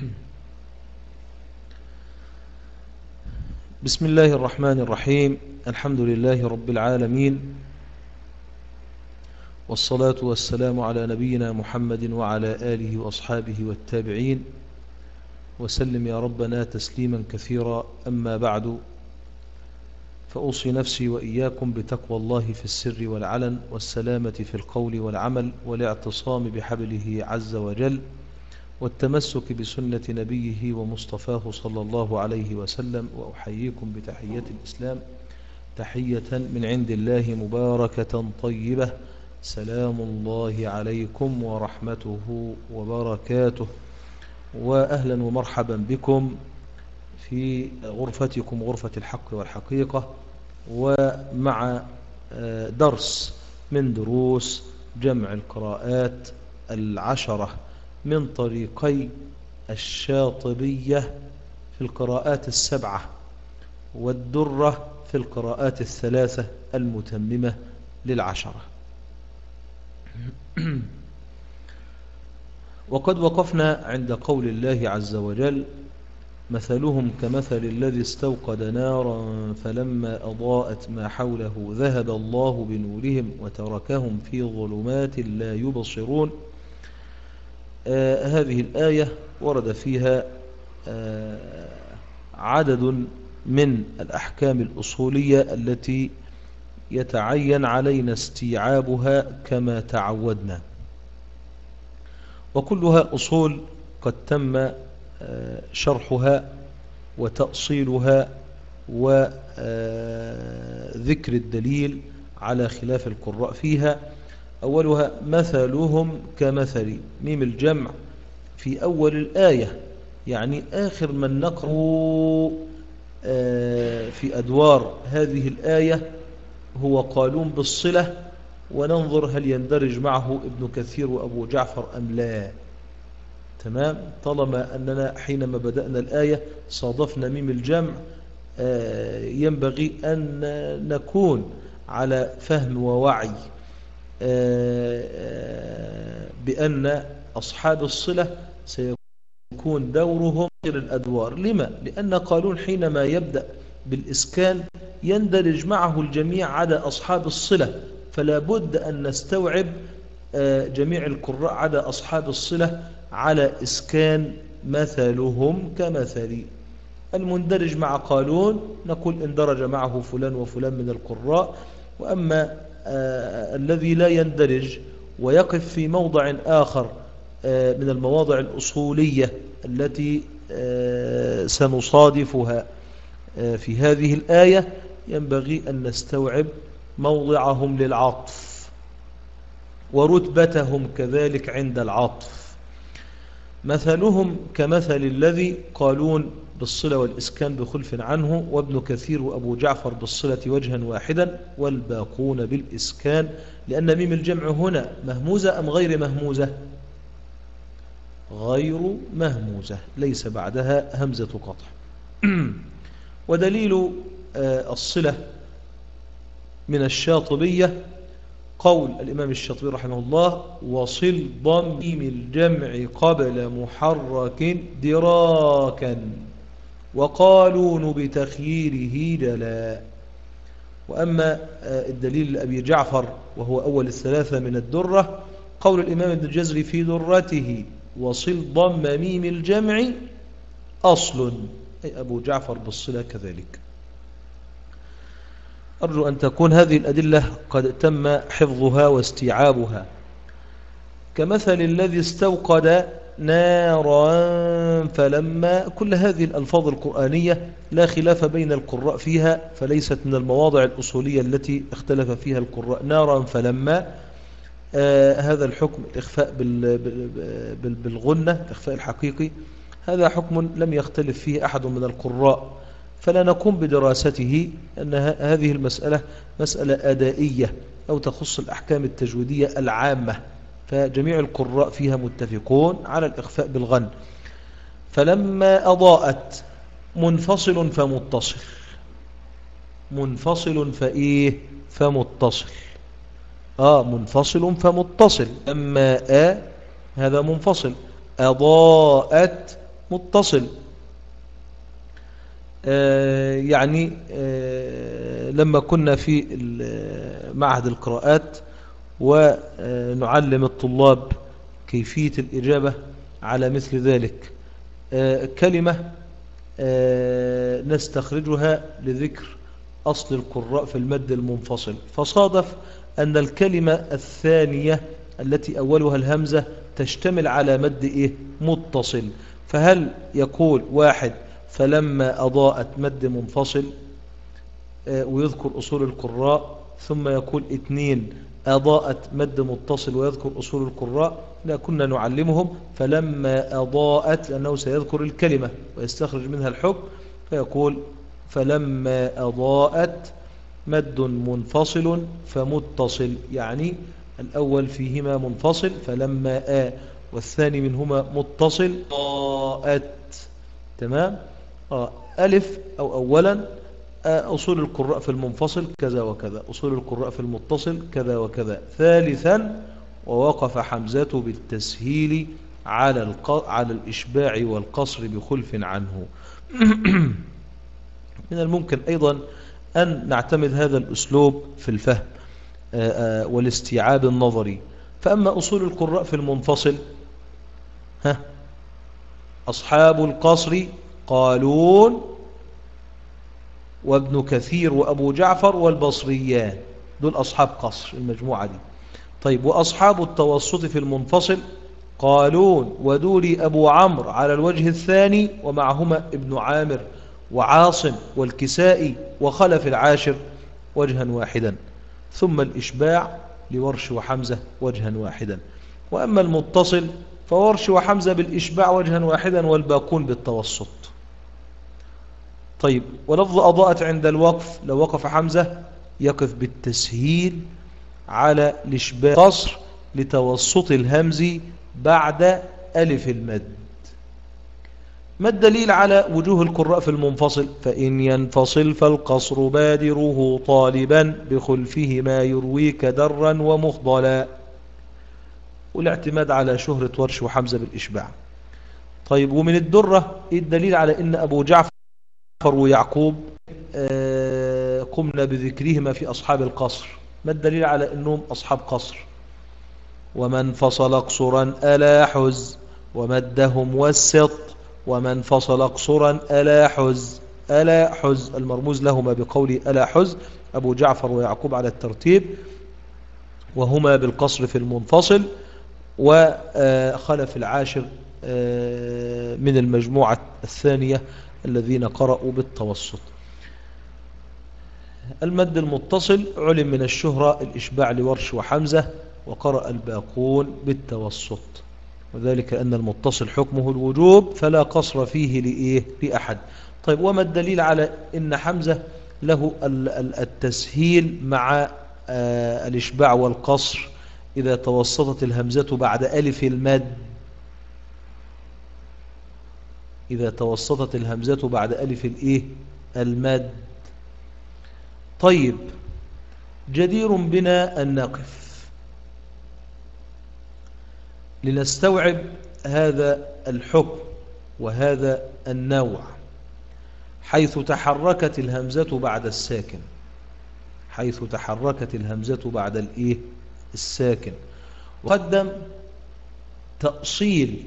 بسم الله الرحمن الرحيم. الحمد لله رب العالمين، والصلاة والسلام على نبينا محمد وعلى آله وأصحابه والتابعين، وسلم يا ربنا تسليما كثيرا. أما بعد، فأوصي نفسي وإياكم بتقوى الله في السر والعلن، والسلامة في القول والعمل، والاعتصام بحبله عز وجل، والتمسك بسنة نبيه ومصطفاه صلى الله عليه وسلم. وأحييكم بتحية الإسلام، تحية من عند الله مباركة طيبة. سلام الله عليكم ورحمته وبركاته، وأهلا ومرحبا بكم في غرفتكم، غرفة الحق والحقيقة، ومع درس من دروس جمع القراءات العشرة من طريقي الشاطبية في القراءات السبعة، والدرة في القراءات الثلاثة المتممة للعشرة. وقد وقفنا عند قول الله عز وجل: مثلهم كمثل الذي استوقد نارا فلما أضاءت ما حوله ذهب الله بنورهم وتركهم في ظلمات لا يبصرون. هذه الآية ورد فيها عدد من الأحكام الأصولية التي يتعين علينا استيعابها كما تعودنا، وكلها أصول قد تم شرحها وتأصيلها وذكر الدليل على خلاف القراء فيها. أولها: مثلهم كمثل ميم الجمع في أول الآية، يعني آخر من نقرأ في أدوار هذه الآية هو قالون بالصلة، وننظر هل يندرج معه ابن كثير وأبو جعفر أم لا. تمام، طالما أننا حينما بدأنا الآية صادفنا ميم الجمع، ينبغي أن نكون على فهم ووعي بأن أصحاب الصلة سيكون دورهم غير الأدوار. لما؟ لأن قالون حينما يبدأ بالإسكان يندرج معه الجميع عدا أصحاب الصلة، فلا بد أن نستوعب جميع القراء عدا أصحاب الصلة على إسكان مثلهم كمثل. المندرج مع قالون نقول اندرج معه فلان وفلان من القراء. وأما الذي لا يندرج ويقف في موضع آخر من المواضع الأصولية التي سنصادفها في هذه الآية، ينبغي أن نستوعب موضعهم للعطف ورتبتهم كذلك عند العطف. مثلهم كمثل الذي، قالون بالصلة والإسكان بخلف عنه، وابن كثير وأبو جعفر بالصلة وجها واحدا، والباقون بالإسكان. لأن ميم الجمع هنا مهموزة أم غير مهموزة؟ غير مهموزة، ليس بعدها همزة قطع. ودليل الصلة من الشاطبية قول الإمام الشاطبي رحمه الله: وصل ضم الجمع قبل محرك دراكا، وقالون بتخييره جلا. وأما الدليل لأبي جعفر وهو أول الثلاثة من الدرة قول الإمام ابن الجزري في درته: وصل ضم ميم الجمع أصل، أي أبو جعفر بالصلة كذلك. أرجو أن تكون هذه الأدلة قد تم حفظها واستيعابها. كمثل الذي استوقد نارا فلما، كل هذه الألفاظ القرآنية لا خلاف بين القراء فيها، فليست من المواضع الأصولية التي اختلف فيها القراء. نارا فلما، هذا الحكم الإخفاء بالغنة، الإخفاء الحقيقي، هذا حكم لم يختلف فيه أحد من القراء، فلا نقوم بدراسته، أن هذه المسألة مسألة أدائية أو تخص الأحكام التجويدية العامة، فجميع القراء فيها متفقون على الإخفاء بالغن. فلما أضاءت، منفصل فمتصل، منفصل فإيه فمتصل، منفصل فمتصل. أما هذا منفصل، أضاءت متصل. يعني لما كنا في معهد القراءات ونعلم الطلاب كيفية الإجابة على مثل ذلك، كلمة نستخرجها لذكر أصل القراء في المد المنفصل، فصادف أن الكلمة الثانية التي أولها الهمزة تشتمل على مد متصل. فهل يقول واحد فلما أضاءت مد منفصل ويذكر أصول القراء، ثم يقول اثنين أضاءت مد متصل ويذكر أصول القراء؟ لا، كنا نعلمهم فلما أضاءت، لأنه سيذكر الكلمة ويستخرج منها الحكم، فيقول فلما أضاءت مد منفصل فمتصل، يعني الأول فيهما منفصل فلما والثاني منهما متصل أضاءت. تمام. ألف أو أولا أصول القراء في المنفصل كذا وكذا، أصول القراء في المتصل كذا وكذا. ثالثا ووقف حمزة بالتسهيل على الإشباع والقصر بخلف عنه. من الممكن أيضا أن نعتمد هذا الأسلوب في الفهم والاستيعاب النظري. فأما أصول القراء في المنفصل، أصحاب القصر قالون وابن كثير وأبو جعفر والبصريان، دول أصحاب قصر المجموعة دي. طيب، وأصحاب التوسط في المنفصل قالون ودوري أبو عمرو على الوجه الثاني ومعهما ابن عامر وعاصم والكسائي وخلف العاشر وجها واحدا، ثم الإشباع لورش وحمزة وجها واحدا. وأما المتصل فورش وحمزة بالإشباع وجها واحدا والباقون بالتوسط. طيب، ولفظ أضاءت عند الوقف لو وقف حمزة يقف بالتسهيل على الإشباع قصر لتوسط الهمز بعد ألف المد. ما الدليل على وجوه القراء في المنفصل؟ فإن ينفصل فالقصر بادره طالبا بخلفه ما يرويك درا ومخضلا، والاعتماد على شهرة ورش وحمزة بالإشباع. طيب، ومن الدرة إيه الدليل على إن أبو جعفر ويعقوب قمنا بذكرهما في أصحاب القصر؟ ما الدليل على أنهم أصحاب قصر؟ ومن فصل قصرا ألا حز ومدهم والسط، ومن فصل قصرا ألا حز، ألا حز المرموز لهما بقول ألا حز أبو جعفر ويعقوب على الترتيب، وهما بالقصر في المنفصل، وخلف العاشر من المجموعة الثانية الذين قرأوا بالتوسط. المد المتصل علم من الشهرة الإشباع لورش وحمزة، وقرأ الباقون بالتوسط، وذلك أن المتصل حكمه الوجوب فلا قصر فيه لأحد. طيب، وما الدليل على أن حمزة له التسهيل مع الإشباع والقصر إذا توسطت الهمزة بعد ألف المد؟ إذا توسطت الهمزة بعد ألف المد. طيب، جدير بنا أن نقف لنستوعب هذا الحكم وهذا النوع، حيث تحركت الهمزة بعد الساكن، حيث تحركت الهمزة بعد الساكن. وقدم تأصيل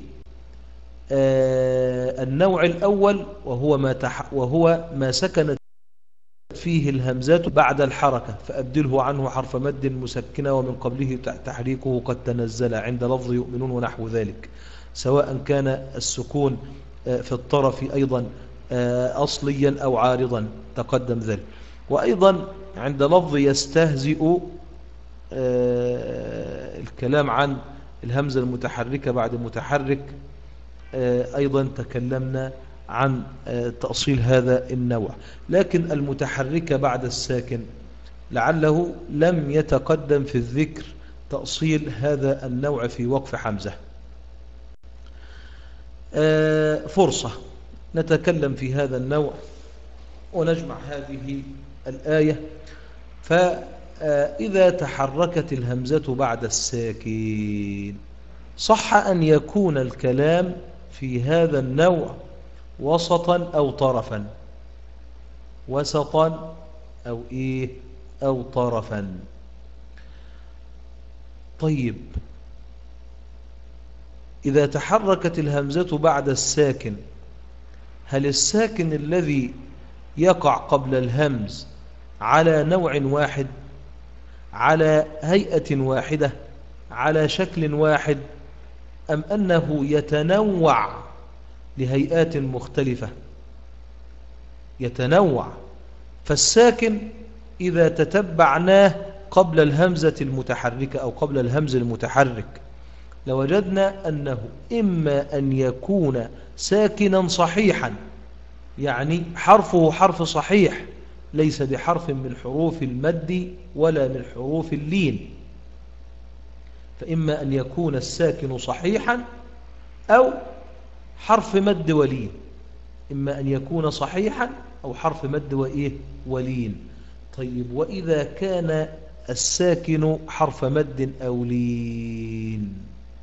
النوع الأول وهو ما سكنت فيه الهمزة بعد الحركة، فأبدله عنه حرف مد مسكنة ومن قبله تحريكه قد تنزل عند لفظ يؤمنون ونحو ذلك، سواء كان السكون في الطرف أيضا أصليا أو عارضا تقدم ذلك. وأيضا عند لفظ يستهزئ الكلام عن الهمزة المتحركة بعد متحرك، أيضا تكلمنا عن تأصيل هذا النوع. لكن المتحركة بعد الساكن لعله لم يتقدم في الذكر تأصيل هذا النوع في وقف حمزة. فرصة نتكلم في هذا النوع ونجمع هذه الآية. فإذا تحركت الهمزة بعد الساكن صح أن يكون الكلام في هذا النوع وسطا أو طرفا، وسطا أو إيه أو طرفا. طيب، إذا تحركت الهمزة بعد الساكن، هل الساكن الذي يقع قبل الهمز على نوع واحد، على هيئة واحدة، على شكل واحد، أم أنه يتنوع لهيئات مختلفة؟ يتنوع. فالساكن إذا تتبعناه قبل الهمزة المتحركة أو قبل الهمز المتحرك لوجدنا أنه إما أن يكون ساكنا صحيحا، يعني حرفه حرف صحيح ليس بحرف من حروف المد ولا من حروف اللين، فإما أن يكون الساكن صحيحا أو حرف مد ولين، إما أن يكون صحيحا أو حرف مد وإيه ولين. طيب، وإذا كان الساكن حرف مد أو لين،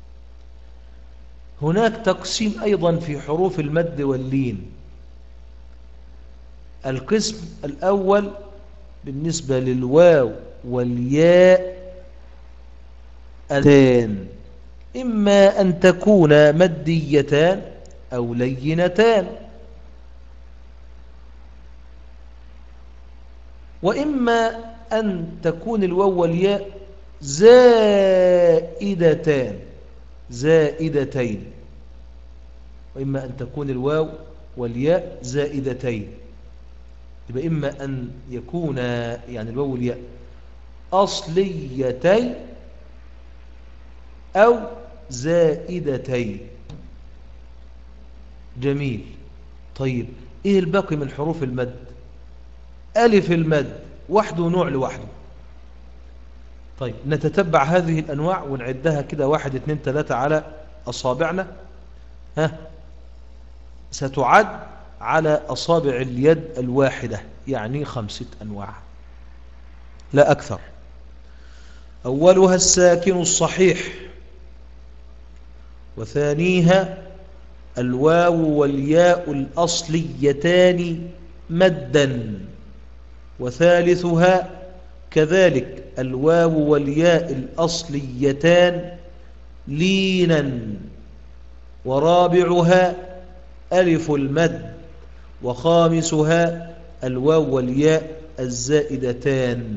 هناك تقسيم أيضا في حروف المد واللين. القسم الأول بالنسبة للواو والياء أتان، إما أن تكون مديتان أو لينتان، وإما أن تكون الواو والياء زائدتين، وإما أن تكون الواو والياء زائدتين. يبقى إما أن يكون يعني الواو والياء أصليتين أو زائدتين. جميل. طيب، إيه الباقي من حروف المد؟ ألف المد وحده نوع لوحده. طيب، نتتبع هذه الأنواع ونعدها كده 1 2 3 على أصابعنا. ستعد على أصابع اليد الواحدة، يعني 5 أنواع لا أكثر. أولها الساكن الصحيح، وثانيها الواو والياء الأصليتان مدا، وثالثها كذلك الواو والياء الأصليتان لينا، ورابعها ألف المد، وخامسها الواو والياء الزائدتان.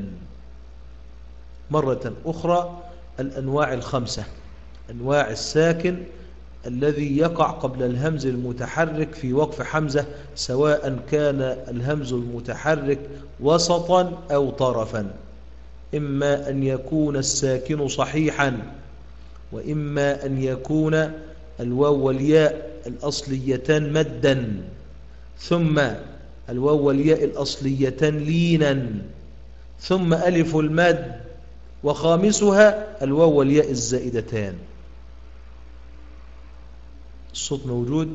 مرة أخرى، الأنواع ال5: أنواع الساكن الذي يقع قبل الهمز المتحرك في وقف حمزة، سواء كان الهمز المتحرك وسطا أو طرفا، إما أن يكون الساكن صحيحا، وإما أن يكون الواو والياء الأصليتان مدا، ثم الواو والياء الأصليتان لينا، ثم ألف المد، وخامسها الواو والياء الزائدتان. الصوت موجود؟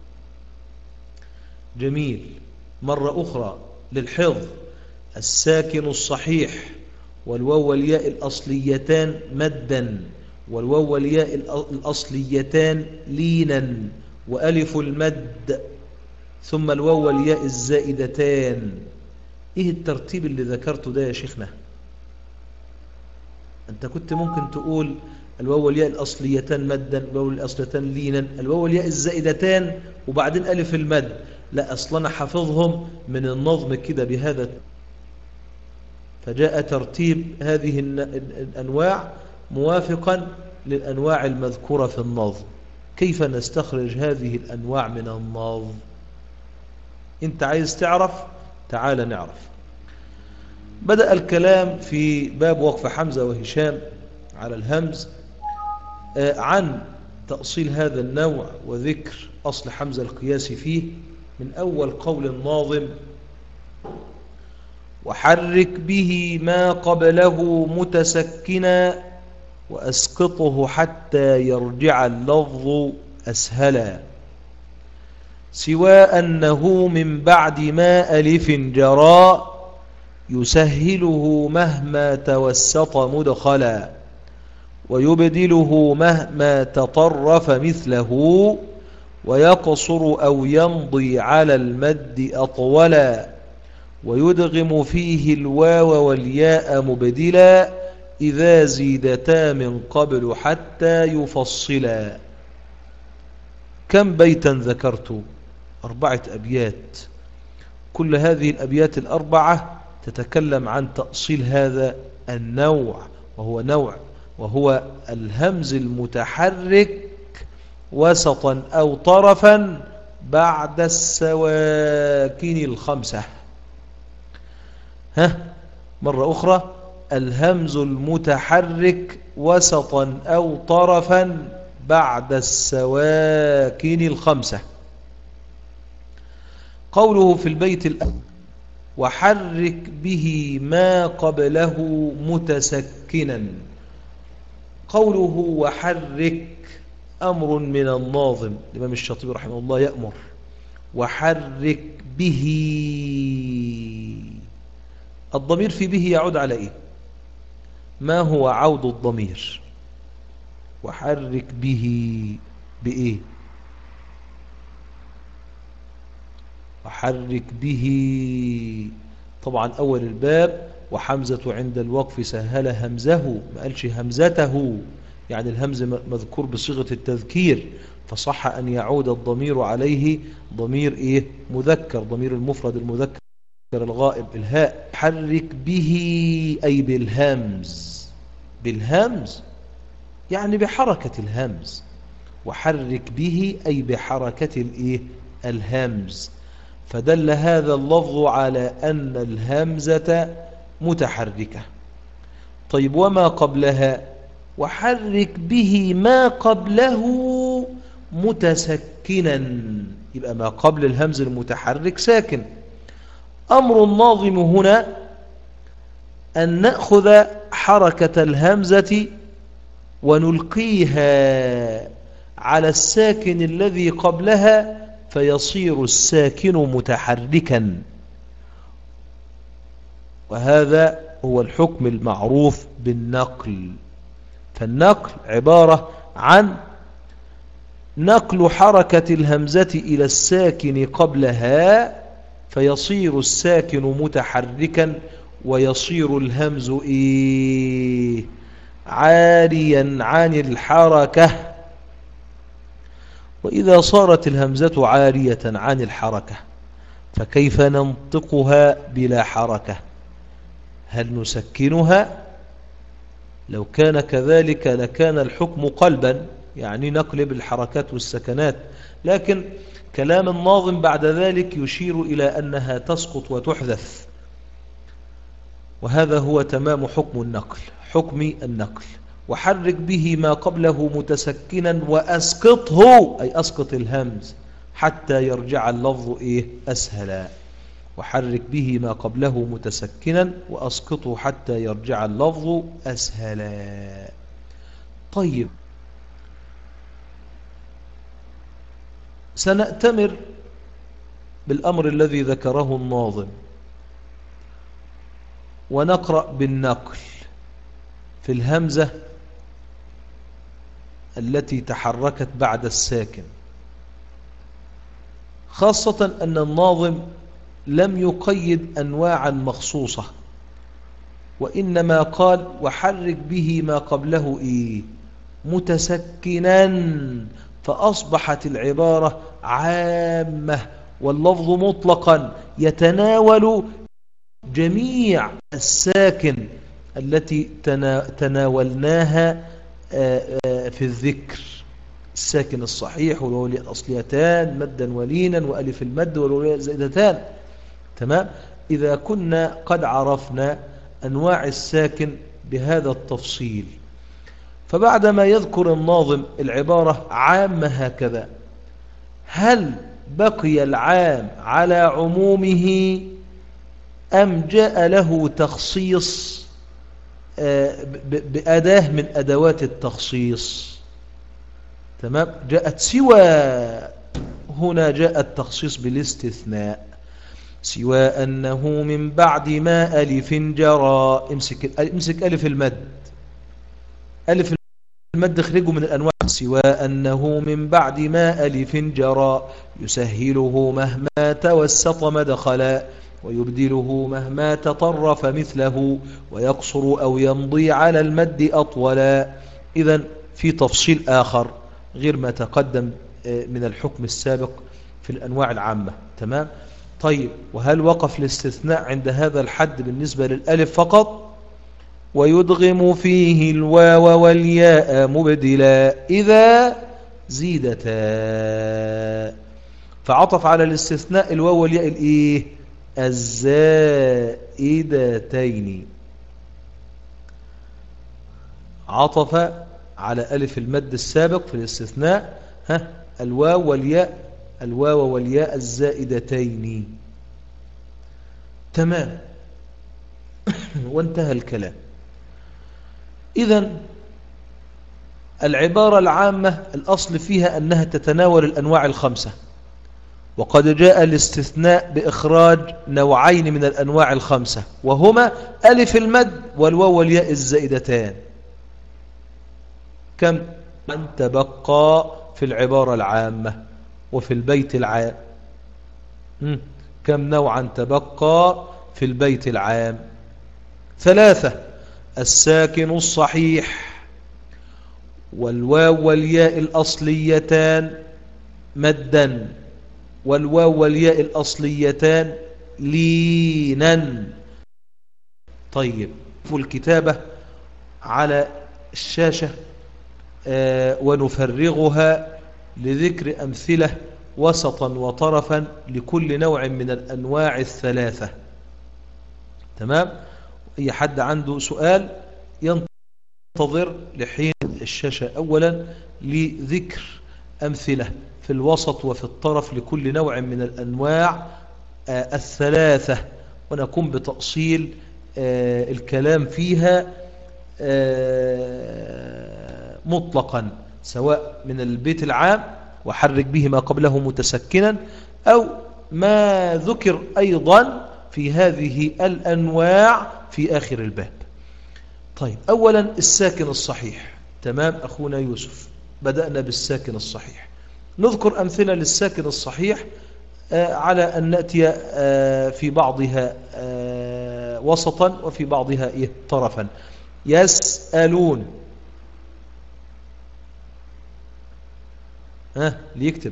جميل. مرة أخرى للحفظ: الساكن الصحيح والواو والياء الأصليتان مدا، والواو والياء الأصليتان لينا، وألف المد، ثم الواو والياء الزائدتان. إيه الترتيب اللي ذكرته ده يا شيخنا؟ أنت كنت ممكن تقول الواو والياء الأصليتان مدا، الواو الأصليتان لينا، الواو والياء الزائدتان، وبعدين ألف المد. لا، أصلا حفظهم من النظم كده بهذا، فجاء ترتيب هذه الأنواع موافقا للأنواع المذكورة في النظم. كيف نستخرج هذه الأنواع من النظم؟ أنت عايز تعرف؟ تعال نعرف. بدأ الكلام في باب وقف حمزة وهشام على الهمز عن تأصيل هذا النوع وذكر أصل حمزة القياسي فيه، من أول قول الناظم: وحرك به ما قبله متسكنا، وأسقطه حتى يرجع اللفظ أسهلا، سوى أنه من بعد ما ألف جرى، يسهله مهما توسط مدخلا، ويبدله مهما تطرف مثله، ويقصر أو يمضي على المد أطولا، ويدغم فيه الواو والياء مبدلا، إذا زيدتا من قبل حتى يفصلا. كم بيتا ذكرت؟ 4 أبيات. كل هذه الأبيات الأربعة تتكلم عن تأصيل هذا النوع، وهو الهمز المتحرك وسطا أو طرفا بعد السواكن الخمسة. مرة أخرى: الهمز المتحرك وسطا أو طرفا بعد السواكن الخمسة. قوله في البيت الأول: وحرك به ما قبله متسكنا. قوله وحرك أمر من الناظم الإمام الشاطبي رحمه الله، يأمر وحرك به. الضمير في به يعود على إيه؟ ما هو عود الضمير؟ وحرك به بإيه؟ وحرك به طبعا أول الباب، وحمزة عند الوقف سهل همزه، ما قالش همزته، يعني الهمز مذكور بصيغة التذكير، فصح أن يعود الضمير عليه ضمير إيه؟ مذكر، ضمير المفرد المذكر الغائب الهاء. حرك به أي بالهمز، بالهمز يعني بحركة الهمز، وحرك به أي بحركة الإيه؟ الهمز. فدل هذا اللفظ على أن الهمزة متحركة. طيب وما قبلها؟ وحرك به ما قبله متسكنا، يبقى ما قبل الهمز المتحرك ساكن. أمر الناظم هنا أن نأخذ حركة الهمزة ونلقيها على الساكن الذي قبلها فيصير الساكن متحركا، وهذا هو الحكم المعروف بالنقل. فالنقل عبارة عن نقل حركة الهمزة إلى الساكن قبلها فيصير الساكن متحركا، ويصير الهمز إيه؟ عاريا عن الحركة. وإذا صارت الهمزة عارية عن الحركة فكيف ننطقها بلا حركة؟ هل نسكنها؟ لو كان كذلك لكان الحكم قلبا، يعني نقلب الحركات والسكنات، لكن كلام الناظم بعد ذلك يشير إلى أنها تسقط وتحذف، وهذا هو تمام حكم النقل، حكم النقل. وحرك به ما قبله متسكنا وأسقطه أي أسقط الهمز حتى يرجع اللفظ إيه؟ أسهلا. وحرك به ما قبله متسكنا وأسقطه حتى يرجع اللفظ أسهلا. طيب، سنأتمر بالأمر الذي ذكره الناظم ونقرأ بالنقل في الهمزة التي تحركت بعد الساكن، خاصة أن الناظم لم يقيد أنواعا مخصوصة، وإنما قال وحرك به ما قبله إيه؟ متسكنا، فأصبحت العبارة عامة واللفظ مطلقا يتناول جميع الساكن التي تناولناها في الذكر، الساكن الصحيح والواو الأصليتان مدا ولينا وألف المد والواو زائدتان. تمام؟ إذا كنا قد عرفنا أنواع الساكن بهذا التفصيل، فبعدما يذكر الناظم العبارة عامة هكذا، هل بقي العام على عمومه أم جاء له تخصيص بأداة من أدوات التخصيص؟ تمام؟ جاءت سوى، هنا جاء التخصيص بالاستثناء، سوى أنه من بعد ما ألف جرى. امسك ألف المد، ألف المد خرجه من الأنواع سوى أنه من بعد ما ألف جرى يسهله مهما توسط مدخلا ويبدله مهما تطرف مثله ويقصر أو يمضي على المد أطولا. إذن في تفصيل آخر غير ما تقدم من الحكم السابق في الأنواع العامة. تمام. طيب، وهل وقف الاستثناء عند هذا الحد بالنسبة للألف فقط؟ ويدغم فيه الواو والياء مبدلا إذا زيدتا. فعطف على الاستثناء الواو والياء الإيه؟ الزائدتين. عطف على ألف المد السابق في الاستثناء الواو والياء الزائدتين. تمام. وانتهى الكلام. إذن العبارة العامة الأصل فيها أنها تتناول الأنواع الخمسة، وقد جاء الاستثناء بإخراج نوعين من الأنواع الخمسة، وهما ألف المد والواو والياء الزائدتان. كم من تبقى في العبارة العامة وفي البيت العام؟ كم نوعا تبقى في البيت العام؟ 3: الساكن الصحيح والواو والياء الأصليتان مدا والواو والياء الأصليتان لينا. طيب، والكتابة على الشاشة ونفرغها لذكر أمثلة وسطا وطرفا لكل نوع من الأنواع الثلاثة. تمام. أي حد عنده سؤال ينتظر لحين الشاشة أولا لذكر أمثلة في الوسط وفي الطرف لكل نوع من الأنواع الثلاثة، ونقوم بتأصيل الكلام فيها مطلقا، سواء من البيت العام وحرك به ما قبله متسكنا، أو ما ذكر أيضا في هذه الأنواع في آخر الباب. طيب، أولا الساكن الصحيح. تمام أخونا يوسف، بدأنا بالساكن الصحيح. نذكر أمثلة للساكن الصحيح على أن نأتي في بعضها وسطا وفي بعضها طرفا. يسألون. ليكتب.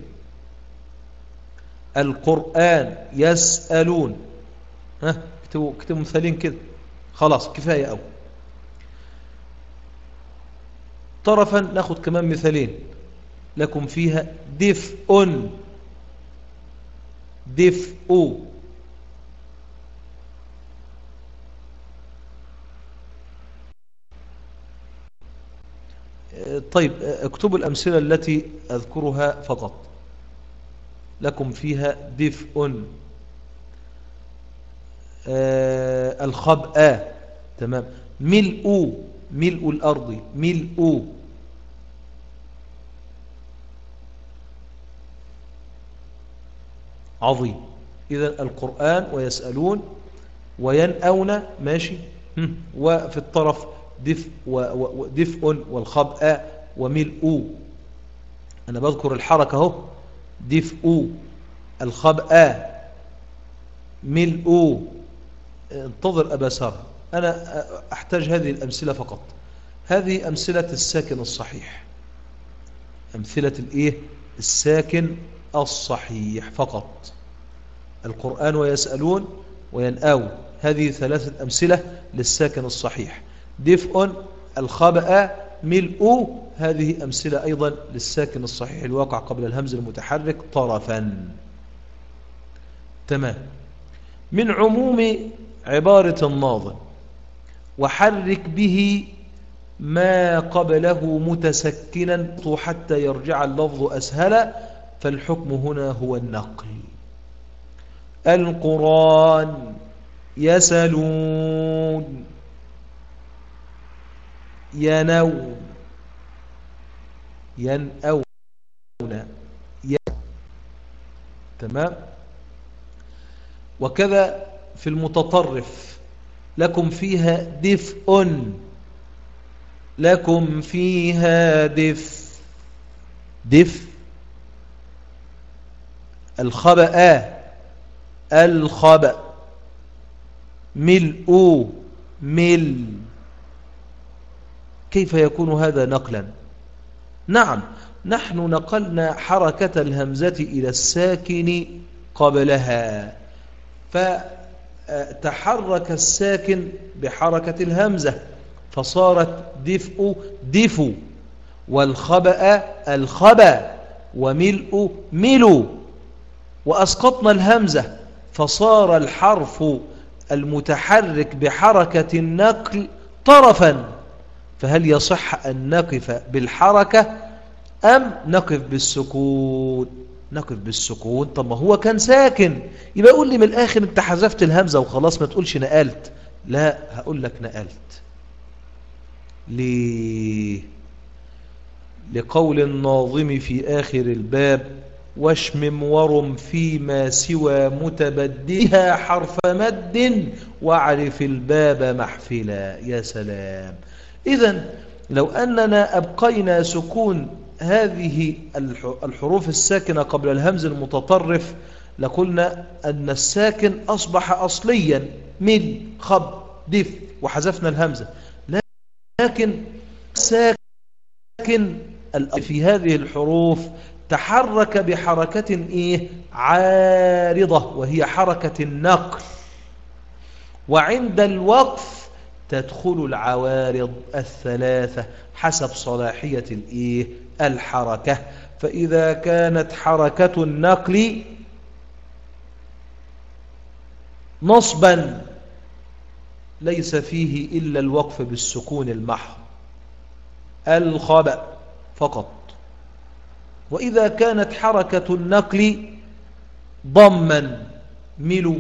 القرآن. يسألون. اكتبوا مثالين كده، خلاص كفاية أوي. طرفا ناخد كمان مثالين لكم فيها. دفء. دفء. طيب، اكتبوا الأمثلة التي أذكرها فقط لكم فيها. دفء. الخبأ. تمام. ملء. ملء الأرض. ملء. عظيم. إذن القرآن ويسألون وينأون ماشي، وفي الطرف دفء والخبأ وملء. أنا بذكر الحركة اهو. دفء، الخبأ، ملء. انتظر أبا سارة، أنا أحتاج هذه الأمثلة فقط. هذه أمثلة الساكن الصحيح، أمثلة الإيه؟ الساكن الصحيح فقط. القرآن ويسألون وينآون، هذه ثلاثة أمثلة للساكن الصحيح. دفء، الخبأ، ملء، هذه أمثلة أيضا للساكن الصحيح الواقع قبل الهمز المتحرك طرفا. تمام. من عموم عبارة الناظم: وحرك به ما قبله متسكنا حتى يرجع اللفظ أسهلا، فالحكم هنا هو النقل. القرآن. يسألون. ينون. ينأون. تمام. وكذا في المتطرف لكم فيها دفء. لكم فيها دفء. دفء. الخبأ. الخبأ. ملء. مل. كيف يكون هذا نقلا؟ نعم، نحن نقلنا حركة الهمزة إلى الساكن قبلها، فتحرك الساكن بحركة الهمزة فصارت دفء دفو، والخبأ الخبأ، وملء ملو، وأسقطنا الهمزة فصار الحرف المتحرك بحركة النقل طرفا. فهل يصح أن نقف بالحركة أم نقف بالسكون؟ نقف بالسكون. طب ما هو كان ساكن، يبقى يقول لي من الآخر أنت حذفت الهمزة وخلاص، ما تقولش نقلت. لا، هقول لك نقلت. ليه؟ لقول الناظم في آخر الباب: واشمم ورم فيما سوى متبدها حرف مد واعرف الباب محفلا. يا سلام. إذن لو أننا أبقينا سكون هذه الحروف الساكنة قبل الهمز المتطرف لقلنا أن الساكن أصبح أصليا من خب دف، وحذفنا الهمزة. لكن الساكن في هذه الحروف تحرك بحركة عارضة، وهي حركة النقل، وعند الوقف تدخل العوارض الثلاثة حسب صلاحية الحركة. فإذا كانت حركة النقل نصبا ليس فيه إلا الوقف بالسكون المحض، الخبأ فقط. وإذا كانت حركة النقل ضما ملو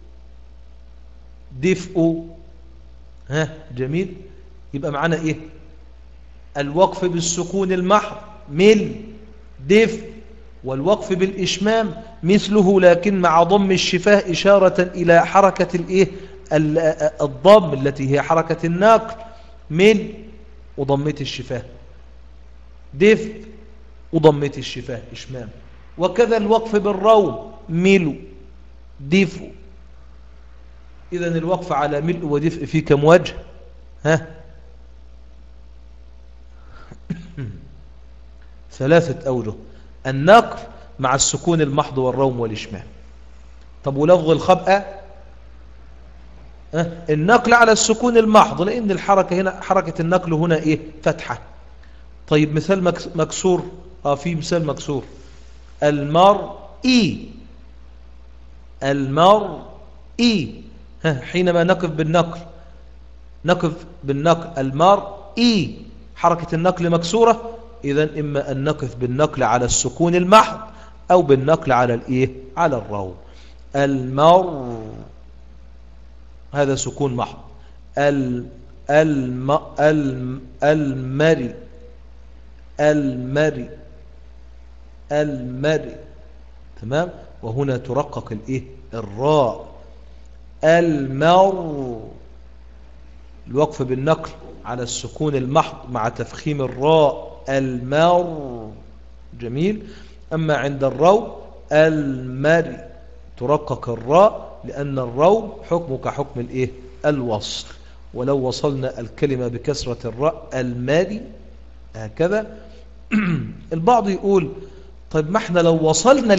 دفء، جميل، يبقى معنا الوقف بالسكون المحض مل دفء، والوقف بالإشمام مثله لكن مع ضم الشفاه إشارة إلى حركة الضم التي هي حركة النقل، مل وضمت الشفاه، دفء وضمت الشفاه إشمام. وكذا الوقف بالروم ملو دفء. إذن الوقف على ملء ودفء في كم وجه؟ ثلاثة أوجه: النقل مع السكون المحض والروم والإشمام. طب ولفظ الخبأ؟ النقل على السكون المحض، لأن الحركة هنا حركة النقل هنا فتحة. طيب مثال مكسور، في مثال مكسور: المرء. المرء حينما نقف بالنقل، نقف بالنقل المرء، حركة النقل مكسورة، إذن إما أن نقف بالنقل على السكون المحض أو بالنقل على على الروم. المر هذا سكون محض. المري المري المري، تمام. وهنا ترقق الراء. المر الوقف بالنقل على السكون المحض مع تفخيم الراء، المر، جميل. أما عند الروم المري ترقق الراء، لأن الروم حكم كحكم الوصل. ولو وصلنا الكلمة بكسرة الراء المري هكذا. البعض يقول طيب ما احنا لو وصلنا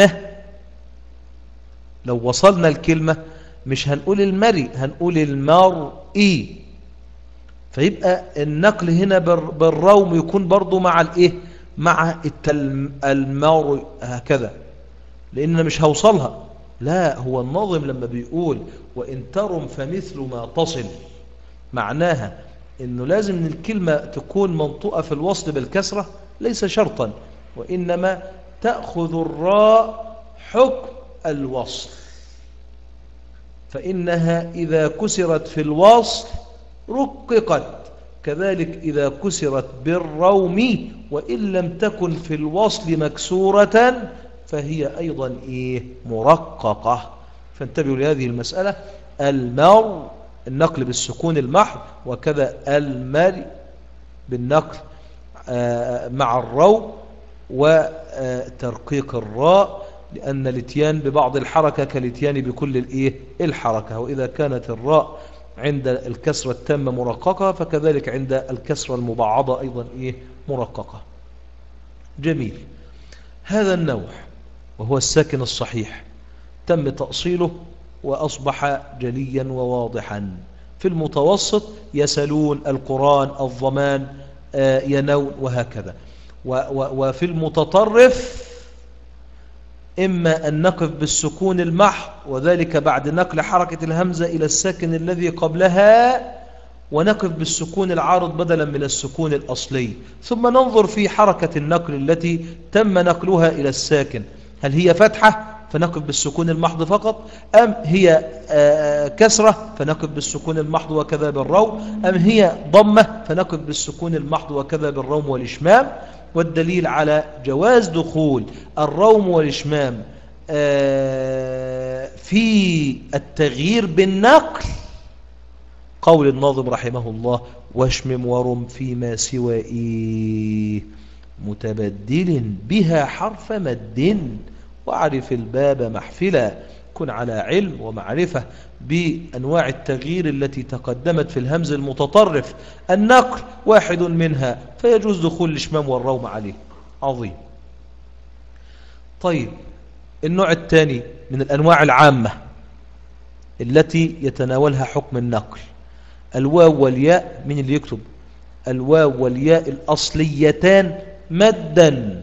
الكلمة مش هنقول المري، هنقول المرئي، فيبقى النقل هنا بالروم يكون برضو مع مع المرء هكذا، لأننا مش هوصلها. لا، هو الناظم لما بيقول وإن ترم فمثل ما تصل، معناها إنه لازم الكلمة تكون منطوقة في الوصل بالكسرة، ليس شرطا، وإنما تأخذ الراء حكم الوصل، فإنها إذا كسرت في الوصل رققت، كذلك إذا كسرت بالروم وإن لم تكن في الوصل مكسورة فهي أيضا مرققة. فانتبهوا لهذه المسألة. المر النقل بالسكون المحض، وكذا المري بالنقل مع الروم وترقيق الراء، لأن الاتيان ببعض الحركة كالاتيان بكل الحركة. وإذا كانت الراء عند الكسرة التامة مرققة فكذلك عند الكسرة المبعضة أيضا مرققة. جميل. هذا النوع وهو الساكن الصحيح تم تأصيله وأصبح جليا وواضحا. في المتوسط يسلون، القرآن، الضمان، ينون، وهكذا. وفي المتطرف إما أن نقف بالسكون المحض، وذلك بعد نقل حركة الهمزة إلى الساكن الذي قبلها، ونقف بالسكون العارض بدلا من السكون الأصلي، ثم ننظر في حركة النقل التي تم نقلها إلى الساكن، هل هي فتحة فنقف بالسكون المحض فقط، أم هي كسرة فنقف بالسكون المحض وكذا بالروم، أم هي ضمة فنقف بالسكون المحض وكذا بالروم والإشمام. والدليل على جواز دخول الروم والإشمام في التغيير بالنقل قول الناظم رحمه الله: واشمم ورم فيما سوى متبدل بها حرف مد، واعرف الباب محفلا. كن على علم ومعرفة بأنواع التغيير التي تقدمت في الهمز المتطرف، النقل واحد منها، فيجوز دخول الإشمام والروم عليه. عظيم. طيب، النوع الثاني من الأنواع العامة التي يتناولها حكم النقل: الواو والياء. من اللي يكتب؟ الواو والياء الأصليتان مدا: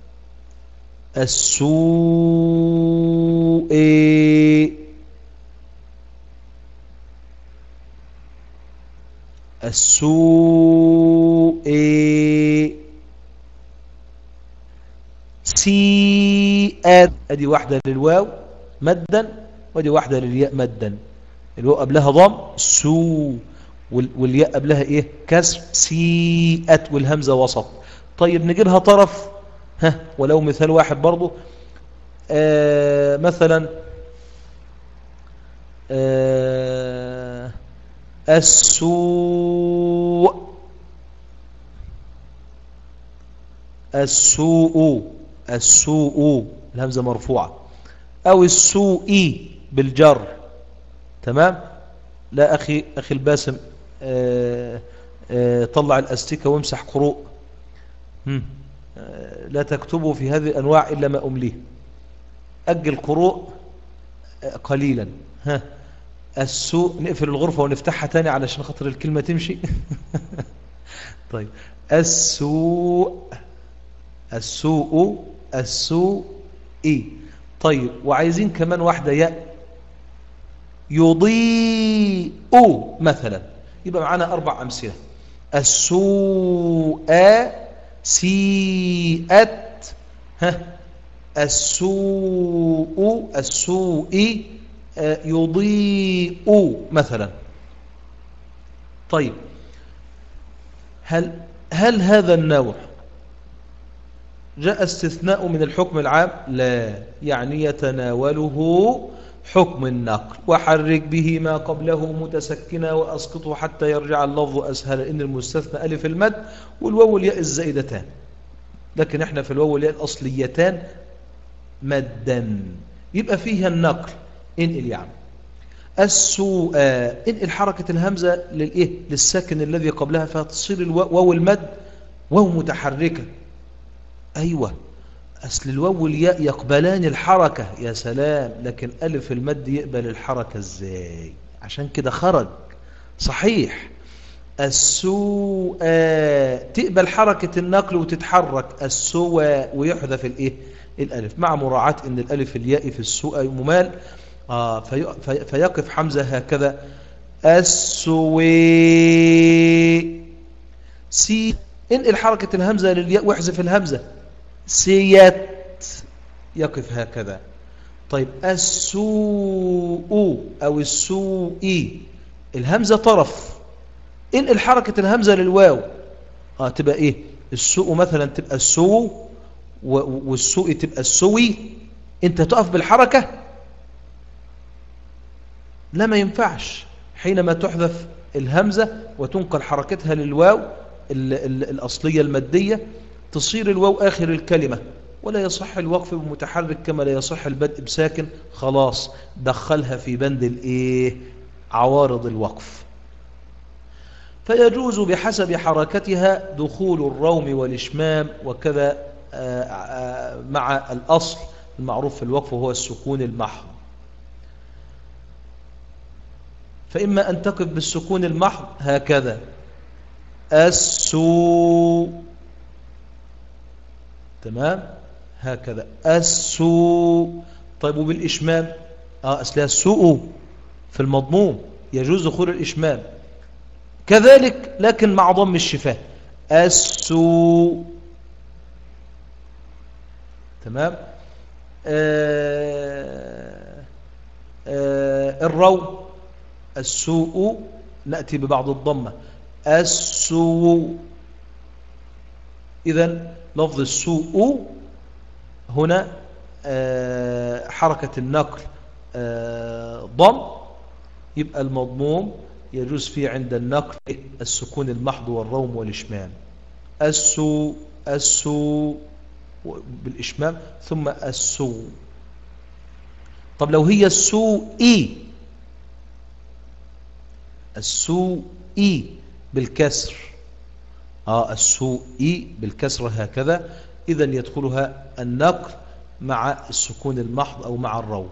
السوء، السوء، سيئات. ادي واحدة للواو مدا، ودي واحدة للياء مدا. الواو قبلها ضم سو، والياء قبلها كسر سيئات، والهمزة وسط. طيب نجيبها طرف، ولو مثال واحد برضو. مثلا السوء، السوء، السوء، الهمزة مرفوعة. أو السوء بالجر. تمام. لا أخي الباسم، طلع الأستيكة وامسح قروء. لا تكتبوا في هذه الأنواع إلا ما أمليه. أجل قروء قليلا. السوء، نقفل الغرفة ونفتحها تاني علشان خاطر الكلمة تمشي. طيب، السوء، السوء، السوء. طيب، وعايزين كمان واحدة ياء: يضيء مثلا. يبقى معنا 4 أمثلة: السوء، سيئت، السوء، السوء، يضيء مثلا. طيب، هل هذا النوع جاء استثناء من الحكم العام؟ لا، يعني يتناوله حكم النقل. وحرك به ما قبله متسكنا وأسقطه حتى يرجع اللفظ أسهل، إن المستثنى ألف المد والواو والياء الزائدتان، لكن احنا في الواو والياء الأصليتان مدا، يبقى فيها النقل. انقل يعني السوء، انقل حركة الهمزة للساكن الذي قبلها، فتصير الواو المد واو متحركة. أيوة، أصل الواو والياء يقبلان الحركة، يا سلام، لكن ألف المد يقبل الحركة إزاي؟ عشان كده خرج صحيح. السوء تقبل حركة النقل وتتحرك السوء، ويحذف الألف، مع مراعاة أن الألف الياء في السوء ممال، فيقف حمزة هكذا: السوء. انقل حركة الهمزة للياء واحذف الهمزة: سيت، يقف هكذا. طيب، السوء أو السوء، الهمزة طرف، انقل حركة الهمزة للواو، تبقى السوء مثلا تبقى السوء، والسوء تبقى السوي. انت تقف بالحركة؟ لا، ما ينفعش. حينما تحذف الهمزة وتنقل حركتها للواو الأصلية المادية تصير الواو آخر الكلمة، ولا يصح الوقف بمتحرك كما لا يصح البدء بساكن. خلاص دخلها في بند عوارض الوقف. فيجوز بحسب حركتها دخول الروم والإشمام، وكذا مع الأصل المعروف في الوقف وهو السكون المحض. فإما أن تقف بالسكون المحض هكذا السوء، تمام، هكذا السوء. طيب وبالإشمام أصلها السوء في المضموم يجوز دخول الإشمام كذلك، لكن مع ضم الشفاه السوء، تمام. الرو السوء نأتي ببعض الضمة السوء. إذن لفظ السوء هنا حركة النقل ضم، يبقى المضموم يجوز فيه عند النقل السكون المحض والروم والإشمام. السوء السوء بالإشمام ثم السوء. طب لو هي السوء السوء بالكسر السوء بالكسر هكذا، إذن يدخلها النقل مع السكون المحض أو مع الروم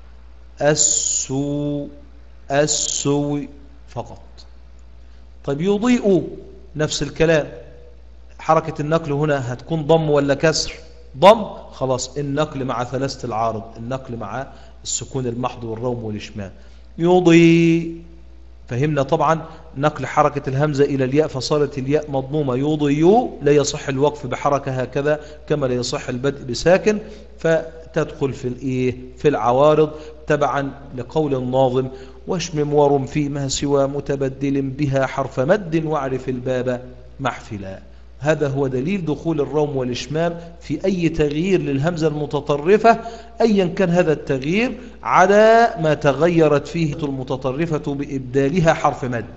السوء السوء فقط. طيب يضيء نفس الكلام، حركة النقل هنا هتكون ضم ولا كسر؟ ضم، خلاص النقل مع ثلاثة العارض، النقل مع السكون المحض والروم والإشمام. يضيء فهمنا طبعا نقل حركة الهمزة إلى الياء فصارت الياء مضمومة يضيء، لا يصح الوقف بحركة هكذا كما لا يصح البدء بساكن، فتدخل في العوارض تبعا لقول الناظم واشمم ورم فيما سوى متبدل بها حرف مد واعرف الباب محفلا. هذا هو دليل دخول الروم والإشمام في أي تغيير للهمزة المتطرفة، أيا كان هذا التغيير على ما تغيرت فيه المتطرفة بإبدالها حرف مد.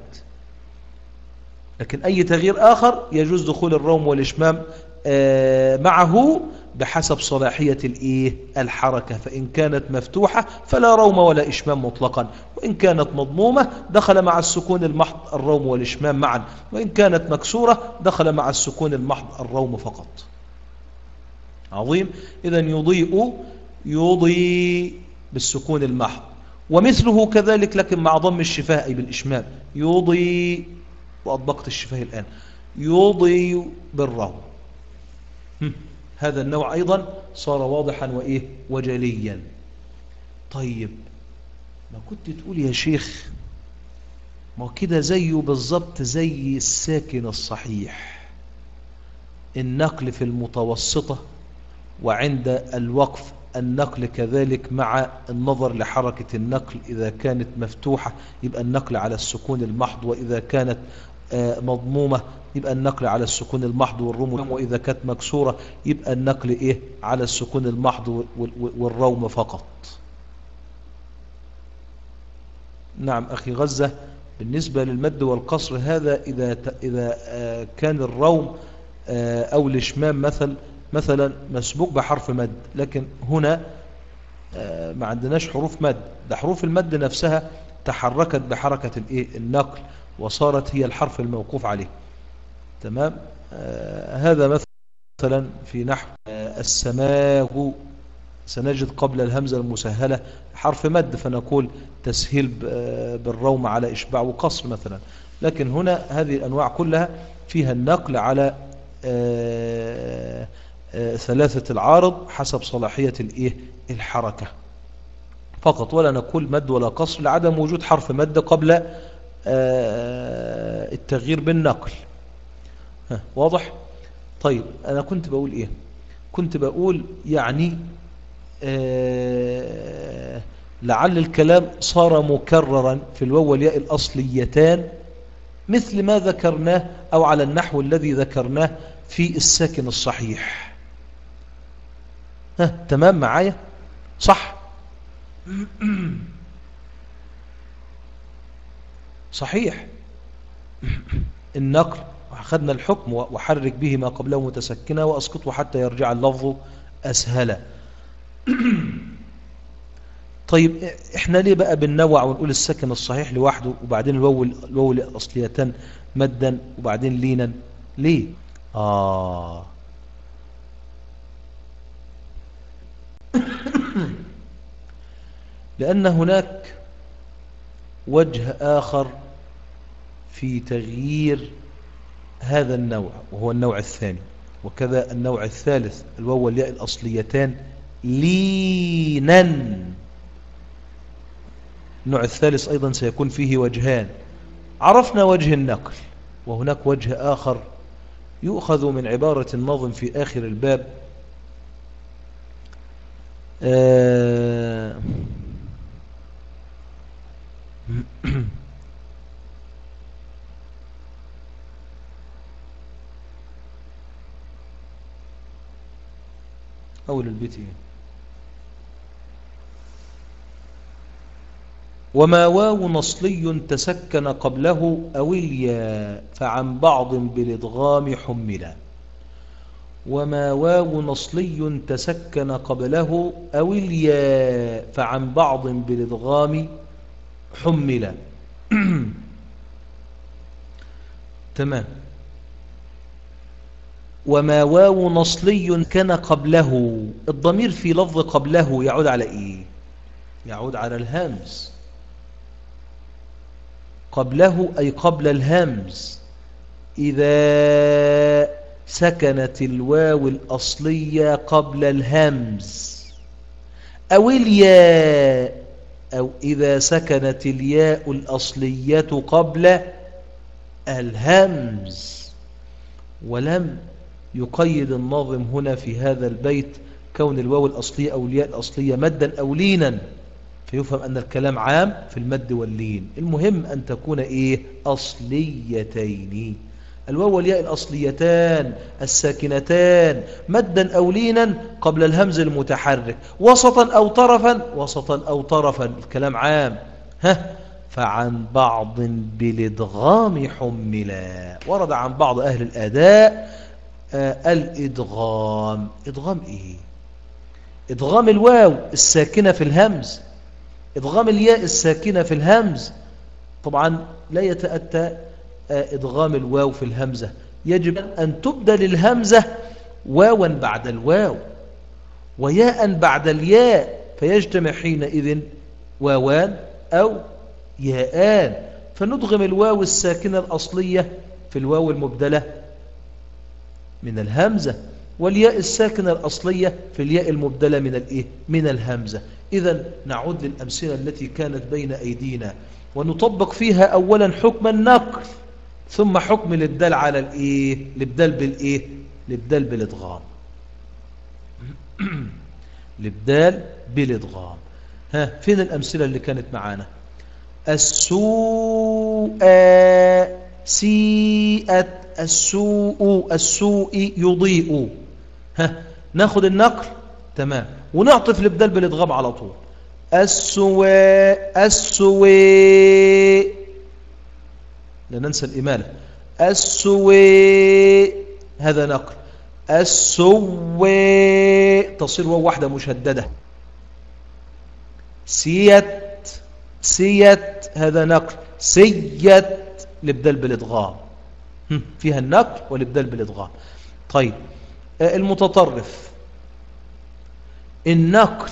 لكن أي تغيير آخر يجوز دخول الروم والإشمام معه بحسب صلاحية الحركة، فإن كانت مفتوحة فلا روم ولا إشمام مطلقا، وإن كانت مضمومة دخل مع السكون المحض الروم والإشمام معا، وإن كانت مكسورة دخل مع السكون المحض الروم فقط. عظيم. إذن يضيء بالسكون المحض، ومثله كذلك لكن مع ضم الشفاه أي بالإشمام يضيء، وأطبقت الشفاه الآن يضيء بالروم. هذا النوع أيضا صار واضحا وجليا. طيب ما كنت تقول يا شيخ ما كده زيه بالضبط زي الساكن الصحيح، النقل في المتوسطة وعند الوقف النقل كذلك مع النظر لحركة النقل، إذا كانت مفتوحة يبقى النقل على السكون المحض، وإذا كانت مضمومة يبقى النقل على السكون المحض والروم، وإذا كانت مكسورة يبقى النقل على السكون المحض والروم فقط. نعم أخي غزة، بالنسبة للمد والقصر هذا إذا كان الروم أو الإشمام مثلا مسبوق بحرف مد، لكن هنا ما عندناش حروف مد، ده حروف المد نفسها تحركت بحركة النقل وصارت هي الحرف الموقوف عليه. تمام. هذا مثلا في نحو السماء سنجد قبل الهمزة المسهلة حرف مد، فنقول تسهيل بالروم على إشباع وقصر مثلا، لكن هنا هذه الأنواع كلها فيها النقل على ثلاثة العارض حسب صلاحية الحركة فقط، ولا نقول مد ولا قصر لعدم وجود حرف مد قبل التغيير بالنقل. واضح؟ طيب أنا كنت بقول كنت بقول يعني لعل الكلام صار مكررا في الواو والياء الأصليتان مثل ما ذكرناه أو على النحو الذي ذكرناه في الساكن الصحيح. تمام معايا؟ صح؟ صحيح. النقل أخذنا الحكم وحرك به ما قبله متسكنا وأسقطه حتى يرجع اللفظ أسهل. طيب احنا ليه بقى بننوع ونقول الساكن الصحيح لوحده وبعدين الواو الأصليتان مدا وبعدين لينا؟ ليه؟ لأن هناك وجه آخر في تغيير هذا النوع، وهو النوع الثاني، وكذا النوع الثالث الواو والياء الأصليتان لينا. النوع الثالث أيضا سيكون فيه وجهان. عرفنا وجه النقل، وهناك وجه آخر يؤخذ من عبارة الناظم في آخر الباب. أول البيت وما واو نصلي تسكن قبله أو الياء فعن بعض بالإدغام حملا. وما واو نصلي تسكن قبله أو الياء فعن بعض بالإدغام حملا. تمام. وما واو نصلي كان قبله، الضمير في لفظ قبله يعود على إيه؟ يعود على الهمز. قبله أي قبل الهمز. إذا سكنت الواو الأصلية قبل الهمز أو الياء، أو إذا سكنت الياء الأصلية قبل الهمز. ولم يقيد الناظم هنا في هذا البيت كون الواو الأصلية أو الياء الأصلية مدا أو لينا، فيفهم أن الكلام عام في المد واللين. المهم أن تكون إيه؟ أصليتين. الواو والياء الأصليتان الساكنتان مدا أو لينا قبل الهمز المتحرك، وسطا أو طرفا، وسطا أو طرفا، الكلام عام. فعن بعض بالإدغام حملا. ورد عن بعض أهل الأداء الإدغام. إدغام إيه؟ إدغام الواو الساكنة في الهمز، إدغام الياء الساكنة في الهمز. طبعا لا يتأتى إدغام الواو في الهمزة، يجب أن تبدل الهمزة واوا بعد الواو وياء بعد الياء، فيجتمع حينئذ واوان أو ياءان، فندغم الواو الساكنة الأصلية في الواو المبدلة من الهمزة، والياء الساكنة الأصلية في الياء المبدلة من الإيه؟ من الهمزة. إذن نعود للأمثلة التي كانت بين أيدينا ونطبق فيها أولا حكم النقل، ثم حكم الإبدال على الإيه؟ الإبدال بالإيه؟ الإبدال بالإدغام. الإبدال بالإدغام. فين الأمثلة اللي كانت معانا؟ السوء سيئت، السوء يضيء. ناخد النقل تمام ونعطف الإبدال بالإدغام على طول. السوء لا ننسى الإمالة. السوء هذا نقل. السوء تصير واو واحدة مشددة. سيت هذا نقل. سيت الإبدال بالإدغام، فيها النقل والإبدال بالإدغام. طيب المتطرف، النقل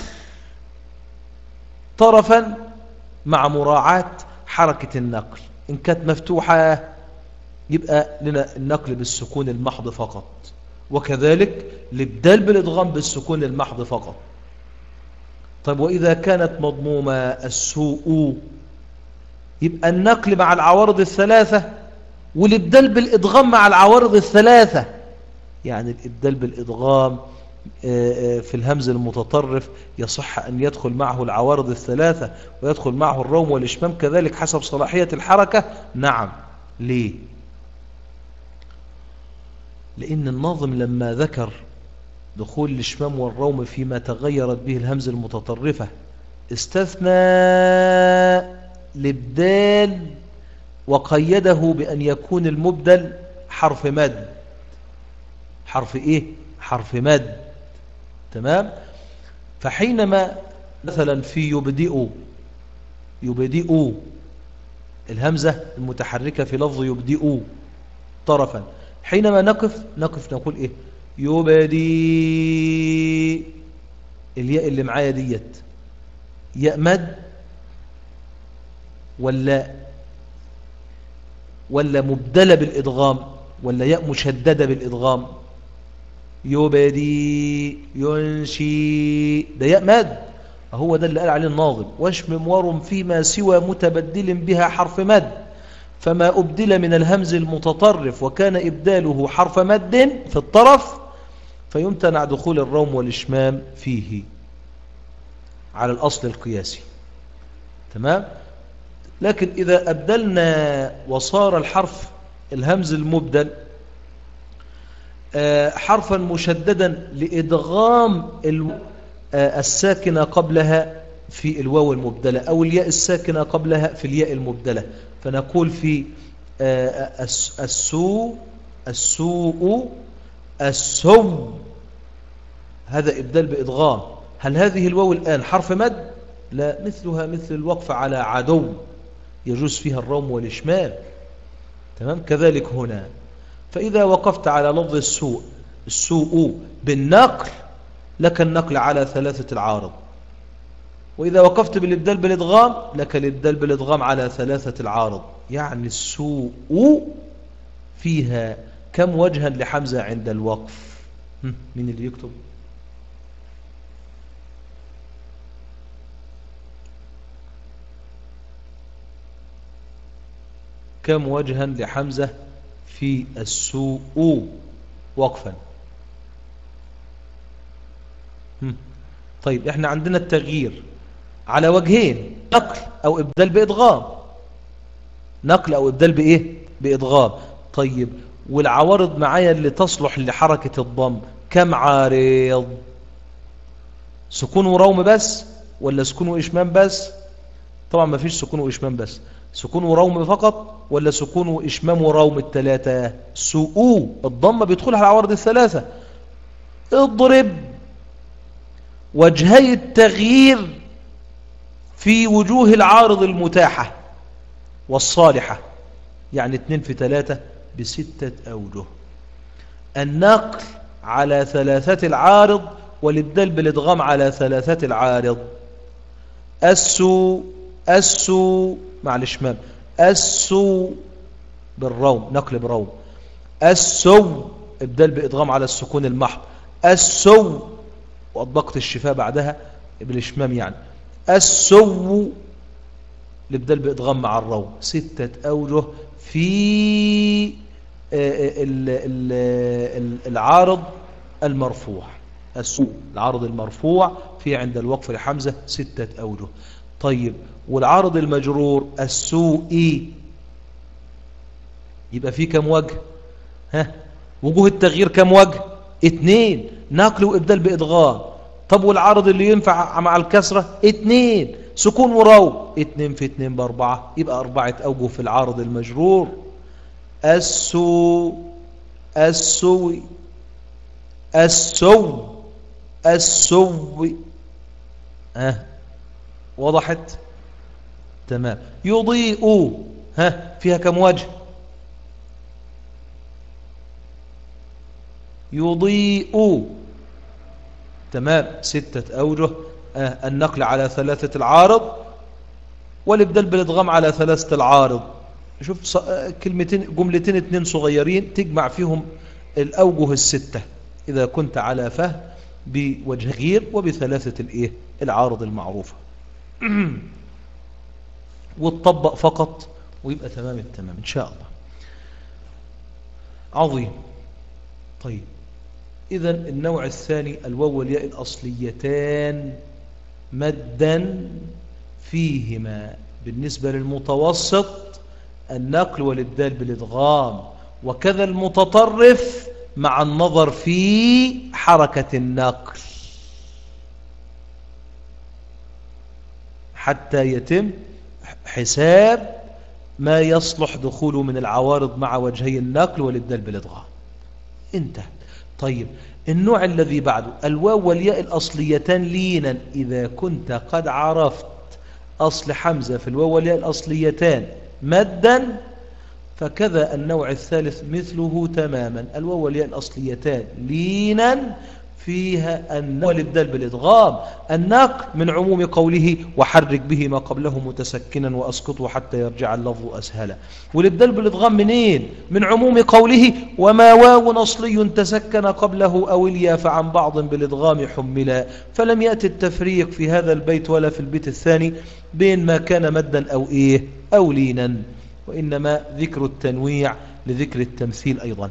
طرفا مع مراعاة حركة النقل. إن كانت مفتوحة يبقى لنا النقل بالسكون المحض فقط، وكذلك الإبدال بالإدغام بالسكون المحض فقط. طيب وإذا كانت مضمومة السوء يبقى النقل مع العوارض الثلاثة والإبدال بالإدغام مع العوارض الثلاثة. يعني الإبدال بالإدغام في الهمز المتطرف يصح أن يدخل معه العوارض الثلاثة ويدخل معه الروم والإشمام كذلك حسب صلاحية الحركة. نعم. ليه؟ لأن الناظم لما ذكر دخول الإشمام والروم فيما تغيرت به الهمز المتطرفة استثنى الإبدال وقيده بأن يكون المبدل حرف مد. حرف إيه؟ حرف مد. تمام. فحينما مثلا في يبدئ الهمزة المتحركة في لفظ يبدئ طرفا، حينما نقف نقول إيه؟ يبدي. الياء اللي معايا ديت ياء مد ولا مبدلة بالإدغام، ولا ياء مشددة بالإدغام؟ يبدي ينشي، ده ياء مد. هو ده اللي قال عليه الناظم: واشمم ورم فيما سوى متبدل بها حرف مد، فما أبدل من الهمز المتطرف وكان إبداله حرف مد في الطرف فيمتنع دخول الروم والإشمام فيه على الأصل القياسي. تمام. لكن إذا أبدلنا وصار الحرف الهمز المبدل حرفا مشددا لإدغام الساكنة قبلها في الواو المبدلة أو الياء الساكنة قبلها في الياء المبدلة، فنقول في السوء السوء، هذا إبدال بإدغام. هل هذه الواو الآن حرف مد؟ لا، مثلها مثل الوقف على عدو يجوز فيها الروم والإشمام. تمام. كذلك هنا، فإذا وقفت على لفظ السوء بالنقل لك النقل على ثلاثة العارض، وإذا وقفت بالإبدال بالإدغام لك الإبدال بالإدغام على ثلاثة العارض. يعني السوء فيها كم وجها لحمزة عند الوقف؟ مين اللي يكتب؟ كم وجها لحمزة في السوء وقفا؟ طيب احنا عندنا التغيير على وجهين: نقل أو إبدال بإدغام. نقل أو إبدال بإيه؟ بإدغام. طيب والعوارض معايا اللي تصلح لحركة الضم كم عارض؟ سكون وروم بس ولا سكون وإشمام بس؟ طبعا ما فيش سكون وإشمام بس. سكون وروم فقط ولا سكون وإشمام وروم الثلاثة؟ سوء الضمة بيدخلها العوارض الثلاثة. اضرب وجهي التغيير في وجوه العارض المتاحة والصالحة، يعني 2 في 3 ب6 أوجه. النقل على ثلاثة العارض والإبدال بالإدغام على ثلاثة العارض. السو مع الإشمام، السو بالروم، نقل بروم. السو إبدال بإدغام على السكون المحض. السو وأطبقت الشفاء بعدها بالإشمام، يعني السو الإبدال بإدغام مع الروم. 6 أوجه في العارض المرفوع. السوء العارض المرفوع في عند الوقف لحمزة 6 أوجه. طيب والعارض المجرور السوء يبقى فيه كم وجه؟ وجوه التغيير كم وجه؟ 2: نقل وإبدال بإدغام. طب والعارض اللي ينفع مع الكسرة 2: سكون وروم. 2 في 2 ب4، يبقى 4 أوجه في العارض المجرور. السوء السوء السوء السوء. وضحت؟ تمام. يضيء فيها كم وجه؟ يضيء. تمام. 6 أوجه. النقل على ثلاثة العارض والإبدال بالإدغام على ثلاثة العارض. شوف جملتين 2 صغيرين تجمع فيهم الأوجه 6 إذا كنت على فهم بوجه غير وبثلاثة العارض المعروفة. وتطبق فقط ويبقى تمام التمام إن شاء الله. عظيم. طيب إذن النوع الثاني الواو والياء الأصليتان مدا فيهما بالنسبة للمتوسط النقل والإبدال بالإدغام، وكذا المتطرف مع النظر في حركة النقل حتى يتم حساب ما يصلح دخوله من العوارض مع وجهي النقل والإبدال بالإدغام. انتهى. طيب النوع الذي بعده الواو والياء الأصليتان لينا، إذا كنت قد عرفت أصل حمزة في الواو والياء الأصليتان مدا، فكذا النوع الثالث مثله تماما. الواو والياء الأصليتان لينا فيها والإبدال بالإدغام. النقل من عموم قوله وحرك به ما قبله متسكنا وأسقطه حتى يرجع اللفظ أسهلا. والإبدال بالإدغام منين؟ من عموم قوله وما واو أصلي تسكن قبله أو اليا فعن بعض بالإدغام حملا. فلم يأتي التفريق في هذا البيت ولا في البيت الثاني بين ما كان مدا أو إيه أو لينا، وإنما ذكر التنويع لذكر التمثيل أيضا.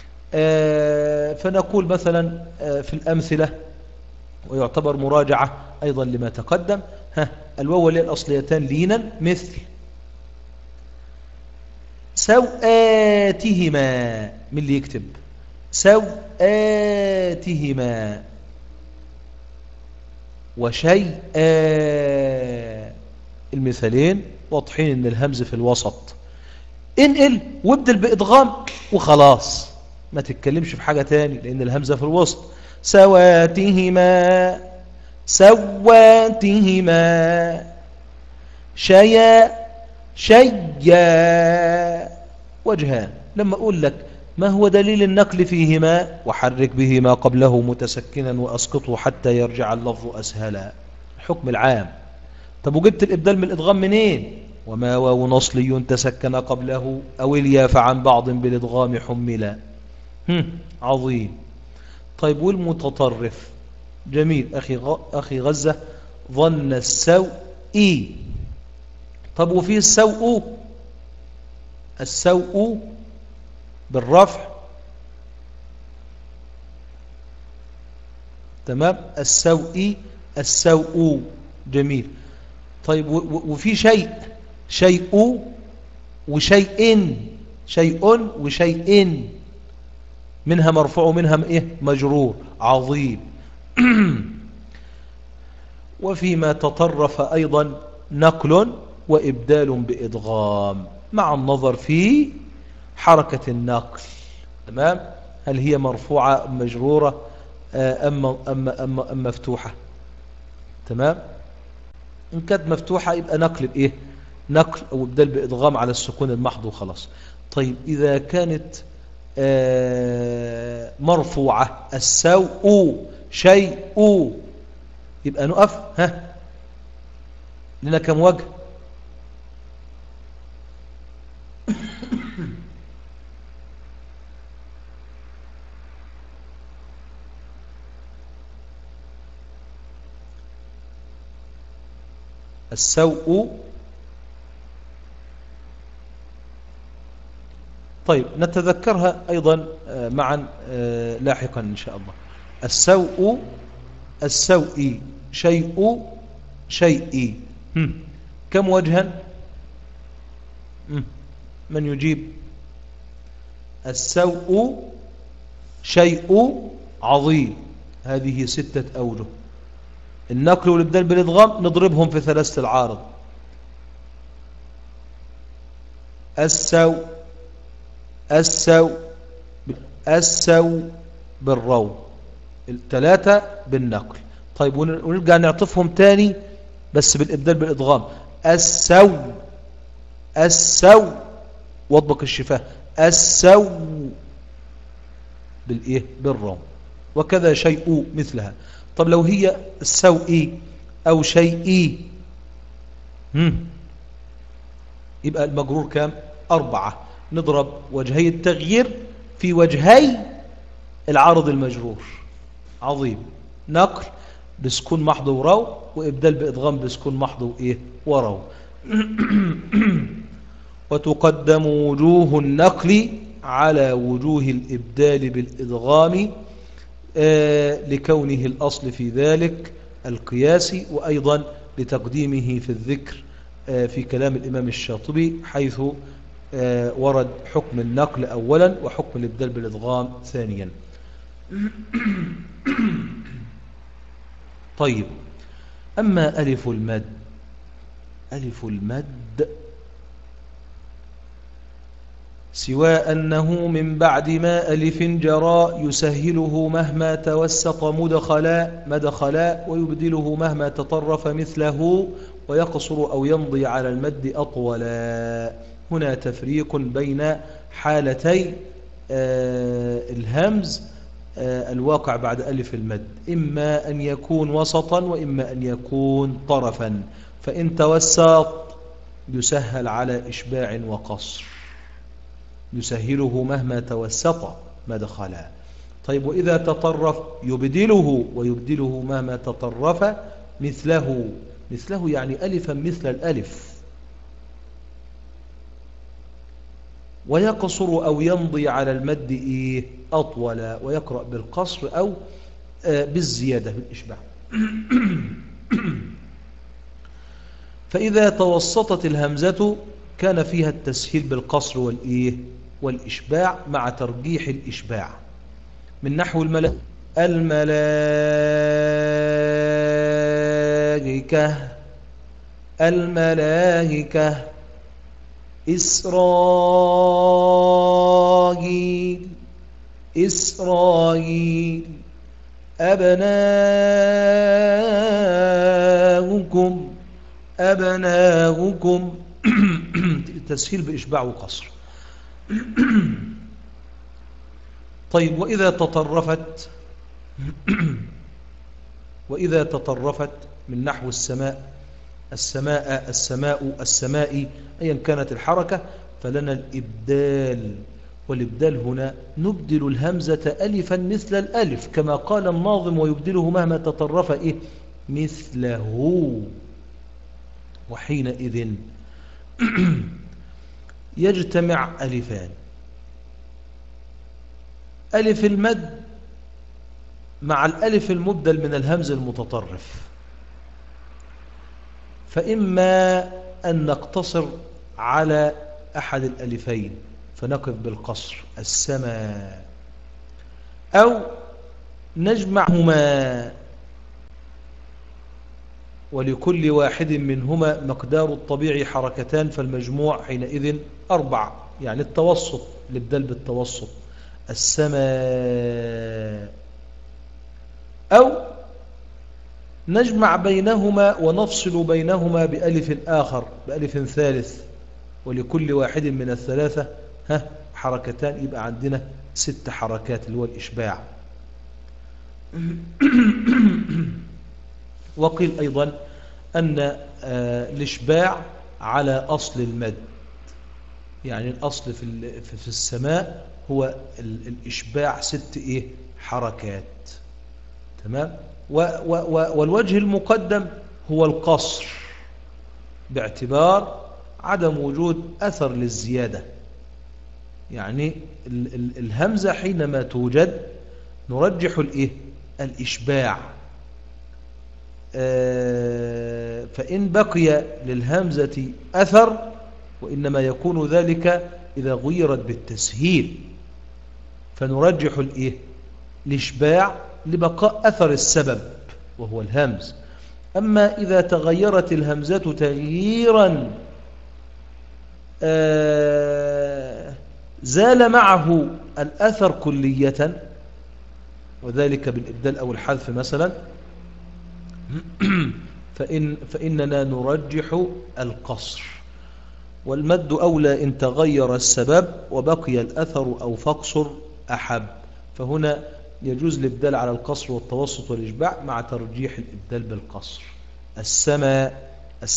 فنقول مثلا في الأمثلة، ويعتبر مراجعة أيضا لما تقدم، الواو والياء الأصليتان لينا مثل سوآتهما. من اللي يكتب سوآتهما وشيئا؟ المثالين واضحين ان الهمز في الوسط، انقل وابدل بإدغام وخلاص، ما تتكلمش في حاجة تاني لأن الهمزة في الوسط. سواتهما سواتهما شيا شيا. وجهان. لما أقول لك ما هو دليل النقل فيهما؟ وحرك به ما قبله متسكنا وأسقطه حتى يرجع اللفظ أسهلا، الحكم العام. طب وجبت الإبدال من الإدغام منين؟ وما واو نصلي تسكن قبله أو اليا فعن بعض بالإدغام حملا. عظيم. طيب والمتطرف؟ جميل. أخي غزة ظن السوء. طب وفيه السوء، السوء بالرفع، تمام. السوء السوء جميل. طيب وفي شيء، شيء وشيء، شيء وشيء، منها مرفوع ومنها ايه مجرور. عظيم. وفيما تطرف أيضا نقل وإبدال بإدغام مع النظر في حركة النقل، تمام. هل هي مرفوعة أم مجرورة أم مفتوحة؟ تمام. إن كانت مفتوحة يبقى نقل بإيه؟ نقل أو إبدال بإدغام على السكون المحض وخلاص. طيب إذا كانت مرفوعة السوء شيء، يبقى نقف. لنا كم وجه؟ السوء. طيب نتذكرها أيضا معا لاحقا إن شاء الله. السوء السوء شيء شيء، كم وجها؟ من يجيب؟ السوء شيء. عظيم. هذه 6 أوجه. النقل والإبدال بالإدغام نضربهم في 3 العارض. السوء السوء السوء بالرو، 3 بالنقل. طيب ونرجع نعطفهم تاني بس بالإبدال بالإدغام. السوء السوء واطبق الشفاه. السوء بالإيه بالرو. وكذا شيء مثلها. طب لو هي السوء أو شيء، يبقى المجرور كام؟ 4. نضرب وجهي التغيير في وجهي العارض المجرور. عظيم. نقل بسكون محض ورو، وإبدال بإدغام بسكون محض وإيه ورو. وتقدم وجوه النقل على وجوه الإبدال بالإدغام لكونه الأصل في ذلك القياسي، وأيضا لتقديمه في الذكر في كلام الإمام الشاطبي، حيث ورد حكم النقل أولا وحكم الإبدال بالإدغام ثانيا. طيب أما ألف المد، ألف المد سوى أنه من بعد ما ألف جرى يسهله مهما توسط مدخلا ويبدله مهما تطرف مثله ويقصر أو يمضي على المد أطولا. هنا تفريق بين حالتي الهمز الواقع بعد ألف المد، إما أن يكون وسطا وإما أن يكون طرفا. فإن توسط يسهل على إشباع وقصر، يسهله مهما توسط مدخلا. طيب وإذا تطرف يبدله، ويبدله مهما تطرف مثله يعني ألفا مثل الألف. ويقصر أو يمضي على المد أطول، ويقرأ بالقصر أو بالزيادة بالإشباع. فإذا توسطت الهمزة كان فيها التسهيل بالقصر والإشباع مع ترجيح الإشباع، من نحو الملائكة إسرائيل أبناؤكم تسهيل بإشباع وقصر. طيب وإذا تطرفت من نحو السماء أيا كانت الحركة، فلنا الإبدال. والإبدال هنا نبدل الهمزة ألفا مثل الألف كما قال الناظم ويبدله مهما تطرف مثله. وحينئذ يجتمع ألفان: ألف المد مع الألف المبدل من الهمز المتطرف. فإما أن نقتصر على أحد الألفين فنقف بالقصر السماء، أو نجمعهما ولكل واحد منهما مقدار الطبيعي حركتان، فالمجموع حينئذ 4، يعني التوسط، الإبدال بالتوسط السماء. أو نجمع بينهما ونفصل بينهما بألف آخر، بألف ثالث، ولكل واحد من الثلاثة حركتان، يبقى عندنا 6 حركات اللي هو الإشباع. وقيل أيضا أن الإشباع على أصل المد، يعني الأصل في السماء هو الإشباع 6 حركات. تمام. والوجه المقدم هو القصر باعتبار عدم وجود أثر للزيادة، يعني الهمزة حينما توجد نرجح الإشباع. فإن بقي للهمزة أثر، وإنما يكون ذلك إذا غيرت بالتسهيل، فنرجح الإشباع لبقاء أثر السبب وهو الهمز. أما إذا تغيرت الهمزة تغييرا زال معه الأثر كلية، وذلك بالإبدال أو الحذف مثلا، فإننا نرجح القصر. والمد أولى إن تغير السبب وبقي الأثر أو فاقصر أحب. فهنا يجوز الإبدال على القصر والتوسط والإشباع مع ترجيح الإبدال بالقصر. السماء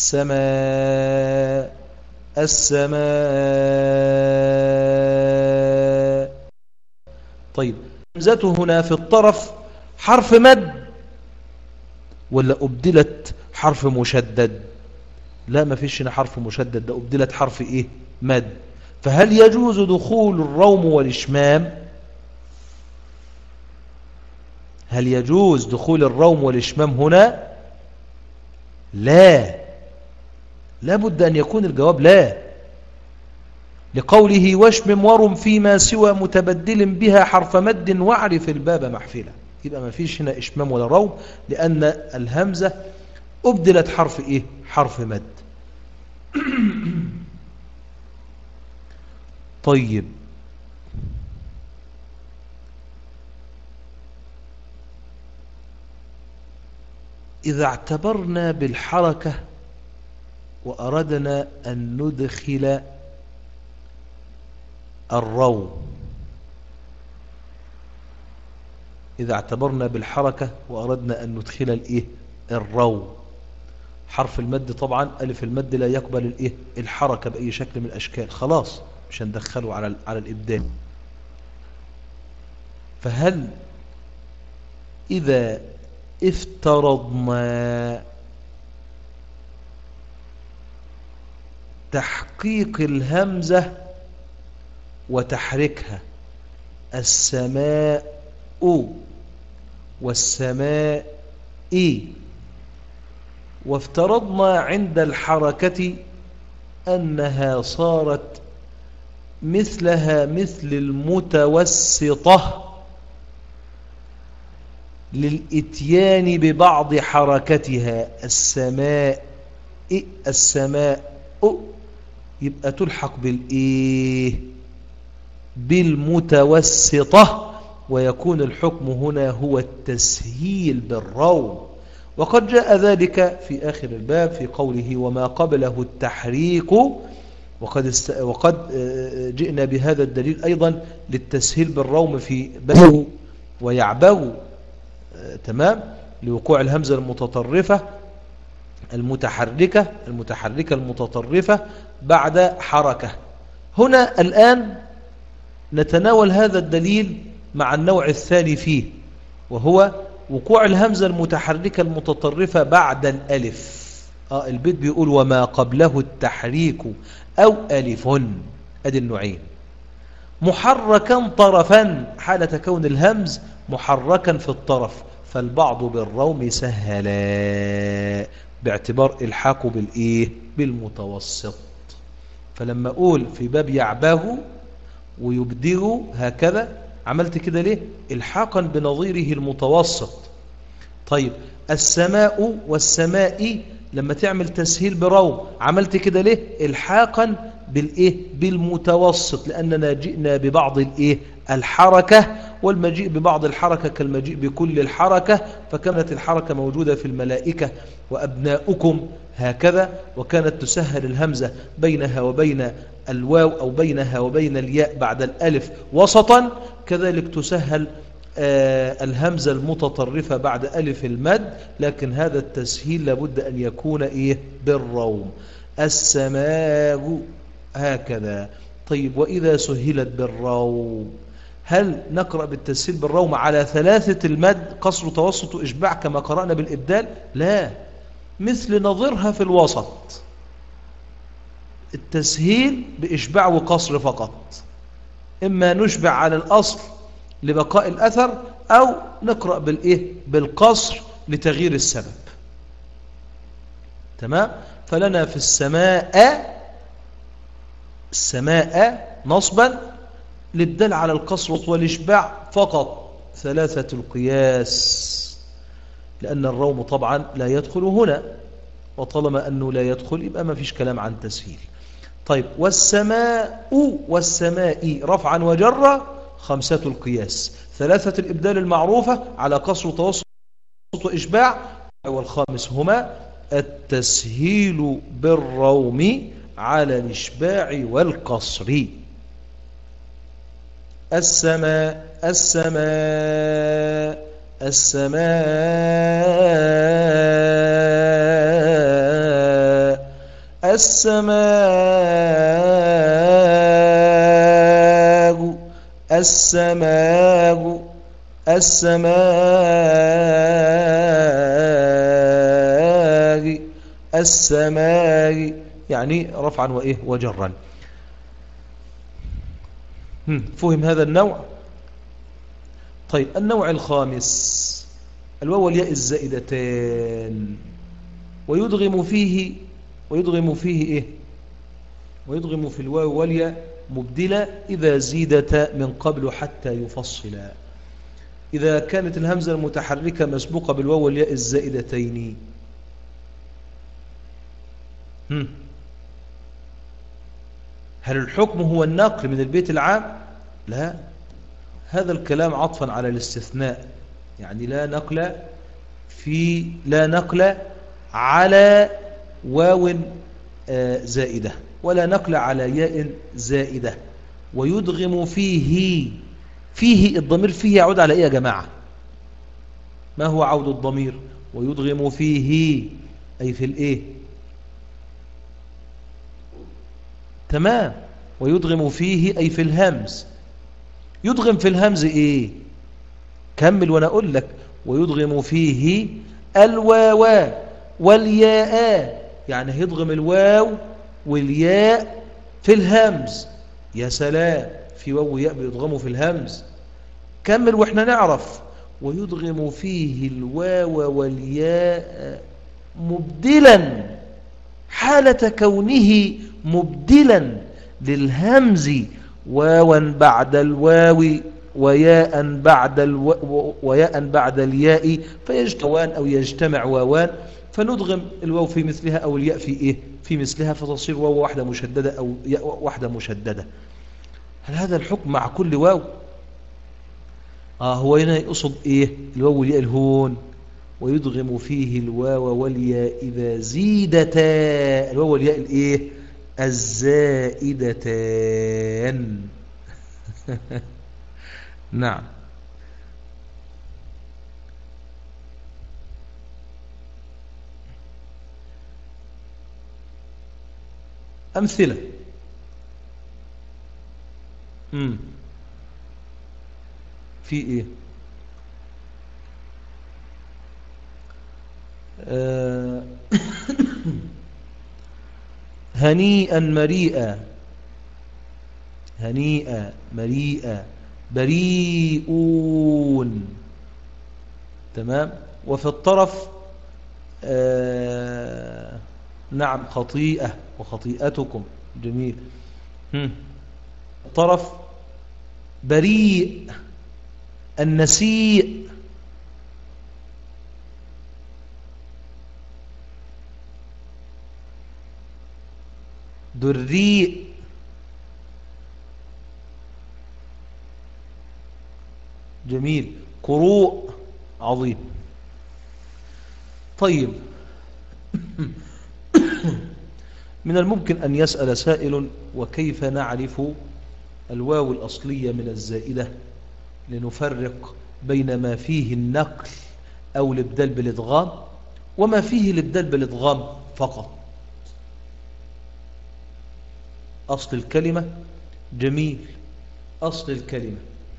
طيب، همزته هنا في الطرف حرف مد ولا أبدلت حرف مشدد؟ لا، ما فيش هنا حرف مشدد، ده أبدلت حرف مد. فهل يجوز دخول الروم والإشمام؟ هل يجوز دخول الروم والإشمام هنا؟ لا، لابد أن يكون الجواب لا، لقوله واشمم ورم فيما سوى متبدل بها حرف مد واعرف الباب محفلة. يبقى ما فيش هنا إشمام ولا روم، لأن الهمزة أبدلت حرف مد. طيب إذا اعتبرنا بالحركة وأردنا أن ندخل الرو، إذا اعتبرنا بالحركة وأردنا أن ندخل الإيه؟ الرو. حرف المد طبعا ألف المد لا يقبل الإيه؟ الحركة بأي شكل من الأشكال، خلاص مش هندخله على الإبدال. فهل إذا افترضنا تحقيق الهمزة وتحريكها السماء والسماء وافترضنا عند الحركة أنها صارت مثلها مثل المتوسطة للإتيان ببعض حركتها السماء السماء، يبقى تلحق بالإيه؟ بالمتوسطة، ويكون الحكم هنا هو التسهيل بالروم. وقد جاء ذلك في آخر الباب في قوله وما قبله التحريك، وقد جئنا بهذا الدليل أيضا للتسهيل بالروم في باب ويعبو، تمام، لوقوع الهمزة المتحركة المتطرفة بعد حركة. هنا الآن نتناول هذا الدليل مع النوع الثاني فيه، وهو وقوع الهمزة المتحركة المتطرفة بعد الألف. البيت بيقول وما قبله التحريك أو ألف، أدي النوعين. محركا طرفا حالة كون الهمز محركا في الطرف، فالبعض بالروم سهلا باعتبار الحاقه بالإيه؟ بالمتوسط. فلما أقول في باب يعباه ويبدغ هكذا عملت كده ليه؟ الحاقا بنظيره المتوسط. طيب السماء والسماء لما تعمل تسهيل بروم عملت كده ليه؟ الحاقا بالإيه؟ بالمتوسط، لأننا جئنا ببعض الإيه؟ الحركة، والمجيء ببعض الحركة كالمجيء بكل الحركة، فكانت الحركة موجودة في الملائكة وأبناؤكم هكذا، وكانت تسهل الهمزة بينها وبين الواو أو بينها وبين الياء بعد الألف وسطا، كذلك تسهل الهمزة المتطرفة بعد ألف المد، لكن هذا التسهيل لابد أن يكون إيه؟ بالروم. السماء هكذا. طيب وإذا سهلت بالروم هل نقرأ بالتسهيل بالروم على ثلاثة المد قصر توسط وإشباع كما قرأنا بالإبدال؟ لا، مثل نظرها في الوسط، التسهيل بإشباع وقصر فقط، إما نشبع على الأصل لبقاء الأثر أو نقرأ بالإيه؟ بالقصر لتغيير السبب. تمام؟ فلنا في السماء نصبا للدل على القصر والإشباع فقط، ثلاثة القياس، لأن الروم طبعا لا يدخل هنا، وطالما أنه لا يدخل يبقى ما فيش كلام عن تسهيل. طيب والسماء رفعا وجرا خمسة القياس، ثلاثة الإبدال المعروفة على قصر وتوسط وإشباع، والخامس هما التسهيل بالروم على الإشباع والقصر. السماء السماء السماء السماء السماء السماء السماء، يعني رفعا وإيه؟ وجرا. فهم هذا النوع؟ طيب النوع الخامس الواو والياء الزائدتان، ويدغم فيه إيه؟ ويدغم في الواو والياء مبدلة إذا زيدت من قبل حتى يفصلا. إذا كانت الهمزة المتحركة مسبوقة بالواو والياء الزائدتين، هل الحكم هو النقل من البيت العام؟ لا، هذا الكلام عطفا على الاستثناء، يعني لا نقل على واو زائدة ولا نقل على ياء زائدة. ويدغم فيه الضمير فيه يعود على إيه يا جماعة؟ ما هو عود الضمير؟ ويدغم فيه أي في الإيه؟ تمام، ويدغم فيه أي في الهمز. يدغم في الهمز إيه؟ كمل وأنا أقول لك. ويدغم فيه الواو والياء، يعني هيدغم الواو والياء في الهمز. يا سلام، في واو وياء بيدغموا في الهمز. كمل وإحنا نعرف. ويدغم فيه الواو والياء مبدلا، حالة كونه مبدلا للهمز واوا بعد الواو وياء بعد الياء، فيجتوان أو يجتمع واوان، فندغم الواو في مثلها أو الياء في إيه؟ في مثلها، فتصير واو واحدة مشددة أو ياء واحدة مشددة. هل هذا الحكم مع كل واو؟ هو هنا يقصد إيه؟ الواو والياء الهون. ويدغم فيه الواو والياء إذا زيدتا، الواو والياء الإيه؟ الزائدتان. نعم. أمثلة. في إيه؟ هنيئا مريئا، هنيئا مريئا، بريئون. تمام. وفي الطرف نعم خطيئة وخطيئتكم. جميل. الطرف بريء، النسيء. دريء. جميل. قروء. عظيم. طيب. من الممكن أن يسأل سائل: وكيف نعرف الواو الأصلية من الزائدة لنفرق بين ما فيه النقل أو الإبدال بالإدغام وما فيه الإبدال بالإدغام فقط؟ أصل الكلمة. جميل. أصل الكلمة،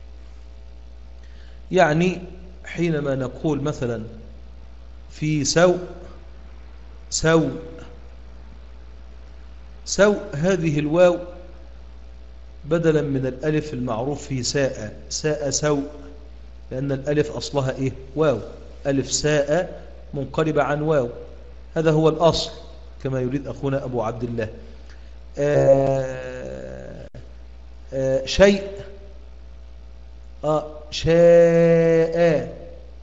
يعني حينما نقول مثلا في سوء، هذه الواو بدلا من الألف المعروف في ساء سوء، لأن الألف أصلها إيه؟ واو. ألف ساء منقلبة عن واو، هذا هو الأصل كما يريد أخونا أبو عبد الله. شيء. شاء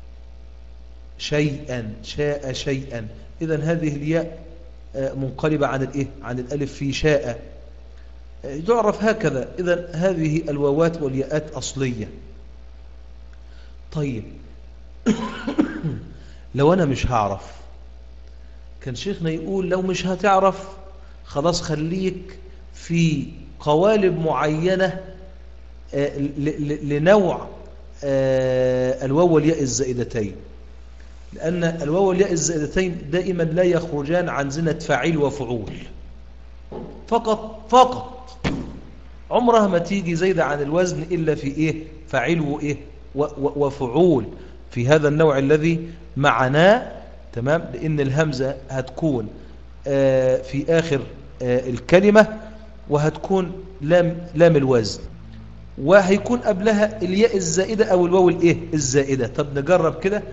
شيئا، شاء شيئا. إذن هذه الياء منقلبة عن الإيه؟ عن الألف في شاء، تعرف هكذا. إذن هذه الواوات والياءات أصلية. طيب. لو أنا مش هعرف، كان شيخنا يقول لو مش هتعرف خلاص خليك في قوالب معينة لنوع الواو والياء الزائدتين، لأن الواو والياء الزائدتين دائما لا يخرجان عن زنة فاعل وفعول فقط. عمرها ما تيجي زايدة عن الوزن إلا في إيه؟ فاعل وإيه؟ وفعول، في هذا النوع الذي معناه. تمام. لأن الهمزة هتكون في آخر الكلمة، وهتكون لام الوزن، وهيكون قبلها الياء الزائدة أو الواو الإيه؟ الزائدة. طب نجرب كده.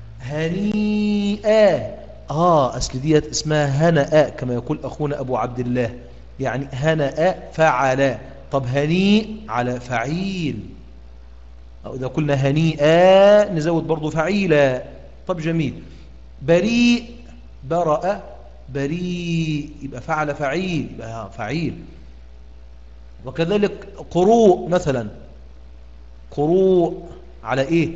هنيئا. أصل ديت اسمها هنأ كما يقول أخونا أبو عبد الله، يعني هنأ فعلا. طب هنيء على فعيل، أو إذا قلنا هنيئا نزود برضو فعيلا. طب جميل. بريء، برأ، بريء، يبقى فعل فعيل، يبقى فعيل. وكذلك قروء مثلا، قروء على إيه؟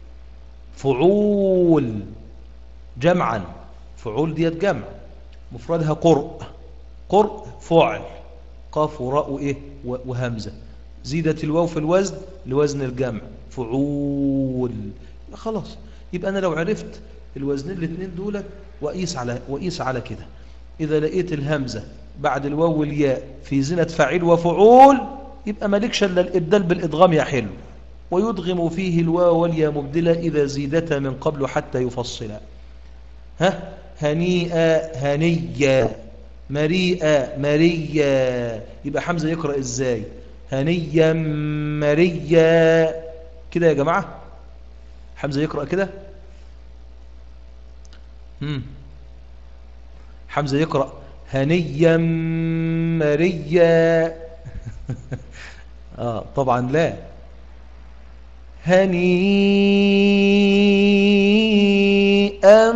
فعول جمعا، فعول ديت جمع، مفردها قرء، قرء فعل، قاف وراء إيه وهمزة، زيدت الواو في الوزن لوزن الجمع فعول. خلاص، يبقى أنا لو عرفت الوزنين الاثنين دول وقيس على كده، إذا لقيت الهمزة بعد الواو والياء في زنة فاعل وفعول يبقى مالكش إلا الإبدال بالإدغام يا حلو، ويدغم فيه الواو والياء مبدلة إذا زيدتا من قبل حتى يفصلا. ها، هنيئا هنيا، مريئا مريا، يبقى حمزة يقرأ إزاي؟ هنيا مريا كده يا جماعة، حمزة يقرأ كده. حمزة يقرأ هنيا مريا طبعا لا، هنيئا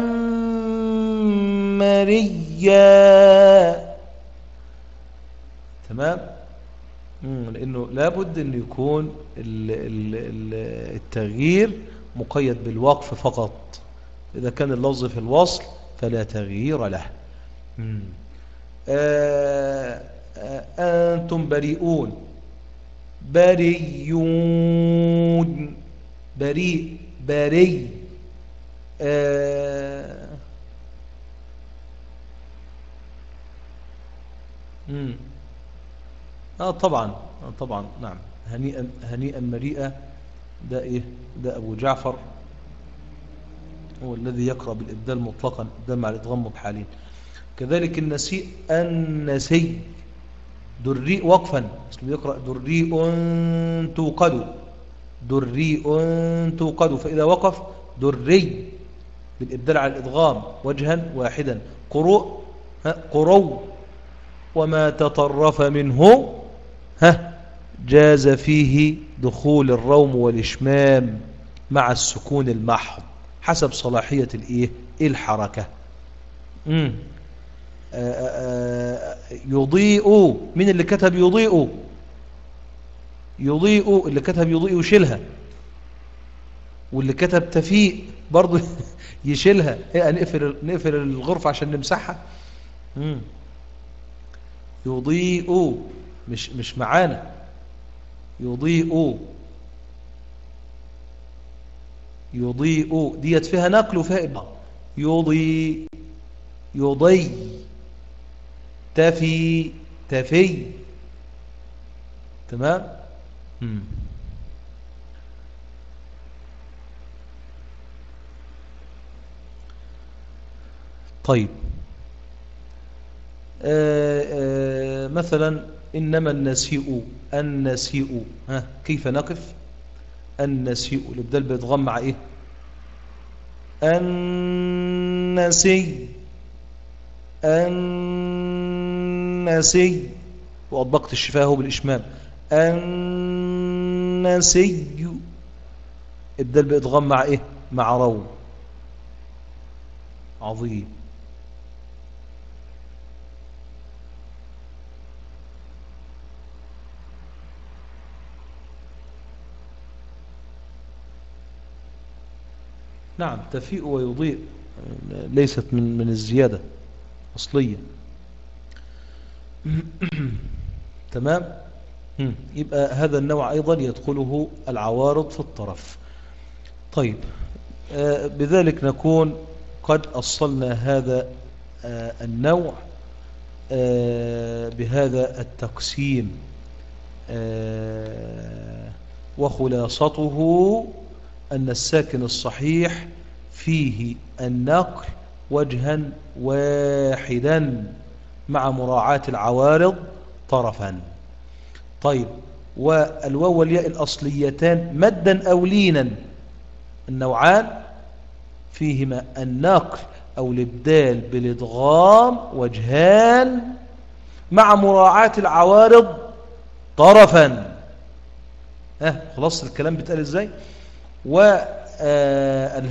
مريا. تمام. لأنه لابد أن يكون التغيير مقيد بالوقف فقط، إذا كان اللفظ في الوصل فلا تغيير له. أنتم بريئون، بريون، بريء بري. طبعا طبعا نعم، هنيئا هنيئا مريئا، ده ايه؟ ده ابو جعفر هو الذي يقرأ بالإبدال مطلقا، إبدال مع الإدغام بحالين. كذلك النسيء النسي، دريء وقفا، يقرأ دريء توقد، دريء توقد، فإذا وقف دري بالإبدال على الإدغام وجها واحدا. قروء، قرو، وما تطرف منه جاز فيه دخول الروم والإشمام مع السكون المحض حسب صلاحية الحركة. يضيء، من اللي كتب يضيء؟ يضيء اللي كتب يضيء يشيلها، واللي كتب تفيء برضو يشيلها. نقفل الغرفة عشان نمسحها. يضيء مش معانا، يضيء، يضيء ديت فيها نقل وفيها إبقاء. يضي، يضي، تفي، تفي. تمام. طيب، مثلا إنما النسيء، النسيء، كيف نقف؟ النسيء الإبدال بيتغم مع إيه؟ النسي، النسي، وأطبقت الشفاه بالإشمام. النسي إبدال بإدغام مع إيه؟ مع رو. عظيم. نعم، تفيء ويضيء ليست من الزيادة أصلية. تمام. يبقى هذا النوع أيضا يدخله العوارض في الطرف. طيب، بذلك نكون قد أصلنا هذا النوع بهذا التقسيم، وخلاصته أن الساكن الصحيح فيه النقل وجها واحدا مع مراعاة العوارض طرفا. طيب، والواو والياء الأصليتان مدا أو لينا، النوعان فيهما النقل أو الإبدال بالإدغام وجهان مع مراعاة العوارض طرفا. خلاص الكلام بيتقال ازاي؟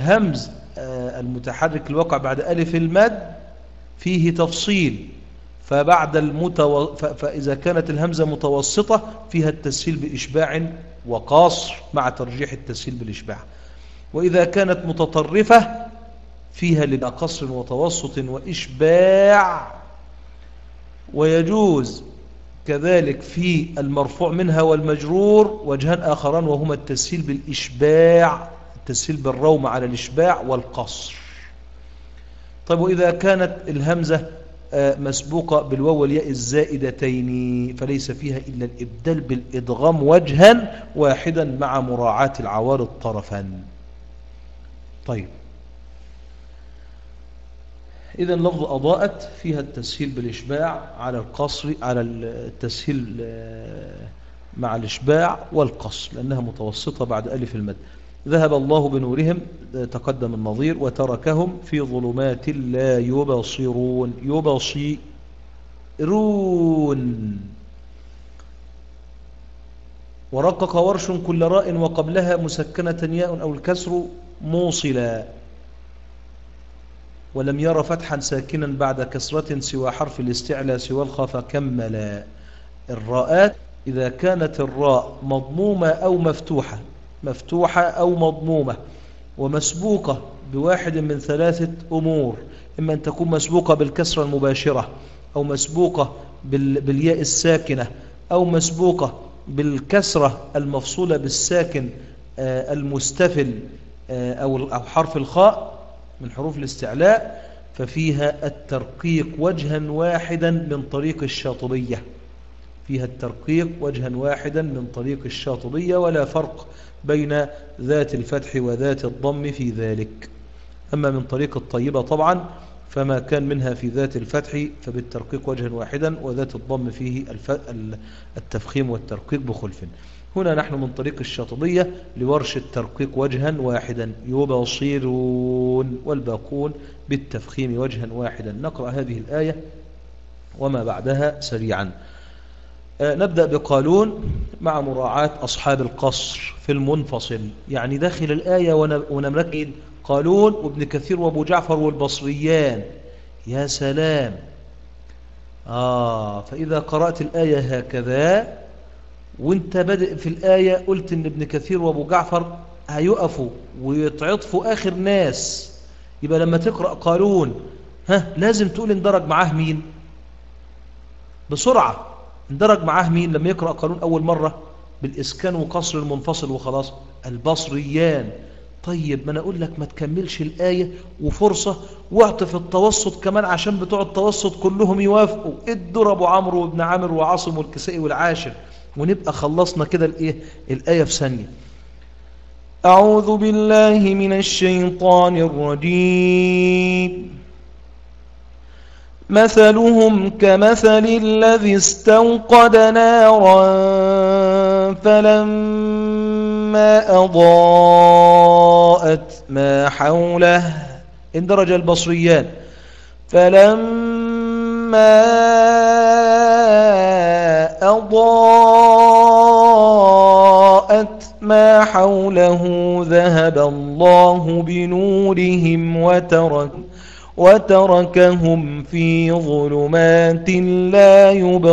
والهمز المتحرك الواقع بعد ألف المد فيه تفصيل، فإذا كانت الهمزة متوسطة فيها التسهيل بإشباع وقصر مع ترجيح التسهيل بالإشباع. وإذا كانت متطرفة فيها لقصر وتوسط وإشباع. ويجوز كذلك في المرفوع منها والمجرور وجهان آخران، وهما التسهيل بالإشباع، التسهيل بالروم على الإشباع والقصر. طيب وإذا كانت الهمزة مسبوقة بالواو والياء الزائدتين فليس فيها إلا الإبدال بالإدغام وجها واحدا مع مراعاة العوارض طرفا. طيب إذا لفظ أضاءت فيها التسهيل بالإشباع على القصر، على التسهيل مع الإشباع والقصر لأنها متوسطة بعد ألف المد. ذهب الله بنورهم تقدم النظير وتركهم في ظلمات لا يبصرون. يبصرون. ورقق ورش كل راء وقبلها مسكنة ياء أو الكسر موصلا، ولم ير فتحا ساكنا بعد كسرة سوى حرف الاستعلاء سوى الخاء فكملا. الراءات إذا كانت الراء مضمومة أو مفتوحة أو مضمومة ومسبوقة بواحد من ثلاثة أمور، إما أن تكون مسبوقة بالكسرة المباشرة، أو مسبوقة بالياء الساكنة، أو مسبوقة بالكسرة المفصولة بالساكن المستفل أو حرف الخاء من حروف الاستعلاء، ففيها الترقيق وجها واحدا من طريق الشاطبية. فيها الترقيق وجها واحدا من طريق الشاطبية، ولا فرق بين ذات الفتح وذات الضم في ذلك. أما من طريق الطيبة طبعا فما كان منها في ذات الفتح فبالترقيق وجها واحدا، وذات الضم فيه التفخيم والترقيق بخلف. هنا نحن من طريق الشاطبية لورش الترقيق وجها واحدا يبصرون، والباقون بالتفخيم وجها واحدا. نقرأ هذه الآية وما بعدها سريعا. نبدأ بقالون مع مراعاة أصحاب القصر في المنفصل، يعني داخل الآية ونمركز قالون وابن كثير وابو جعفر والبصريان. يا سلام. فإذا قرأت الآية هكذا وانت بدأ في الآية قلت ان ابن كثير وابو جعفر هيقفوا ويتعطفوا آخر ناس، يبقى لما تقرأ قالون لازم تقول اندرج معاه مين بسرعة. اندرج معاه مين لما يقرأ قالون أول مرة بالإسكان وقصر المنفصل وخلاص؟ البصريان. طيب ما أنا أقول لك ما تكملش الآية وفرصة واعطف التوسط كمان عشان بتوع التوسط كلهم يوافقوا. ادوا أبو عمرو وابن عامر وعاصم والكسائي والعاشر ونبقى خلصنا كده الآية في ثانية. أعوذ بالله من الشيطان الرجيم. مثلهم كمثل الذي استوقد نارا فلما أضاءت ما حوله. اندرج البصريان. فلما أضاءت ما حوله ذهب الله بنورهم وتركهم في ظلمات لا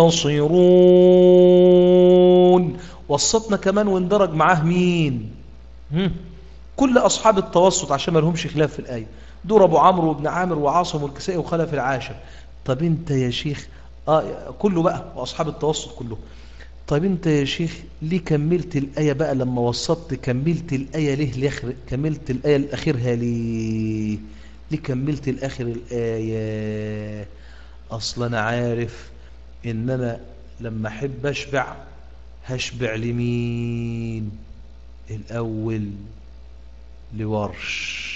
يبصرون. وسطنا كمان واندرج معاه مين؟ كل أصحاب التوسط عشان ما لهمش خلاف في الآية. دور أبو عمرو وابن عامر وعاصم والكسائي وخلف العاشر. طب انت يا شيخ كله بقى وأصحاب التوسط كله. طيب انت يا شيخ ليه كملت الآية بقى لما وسطت؟ كملت الآية ليه كملت الآية لآخرها ليه كملت الآخر الآية؟ أصلا أنا عارف إن أنا لما أحب أشبع هشبع لمين الأول؟ لورش.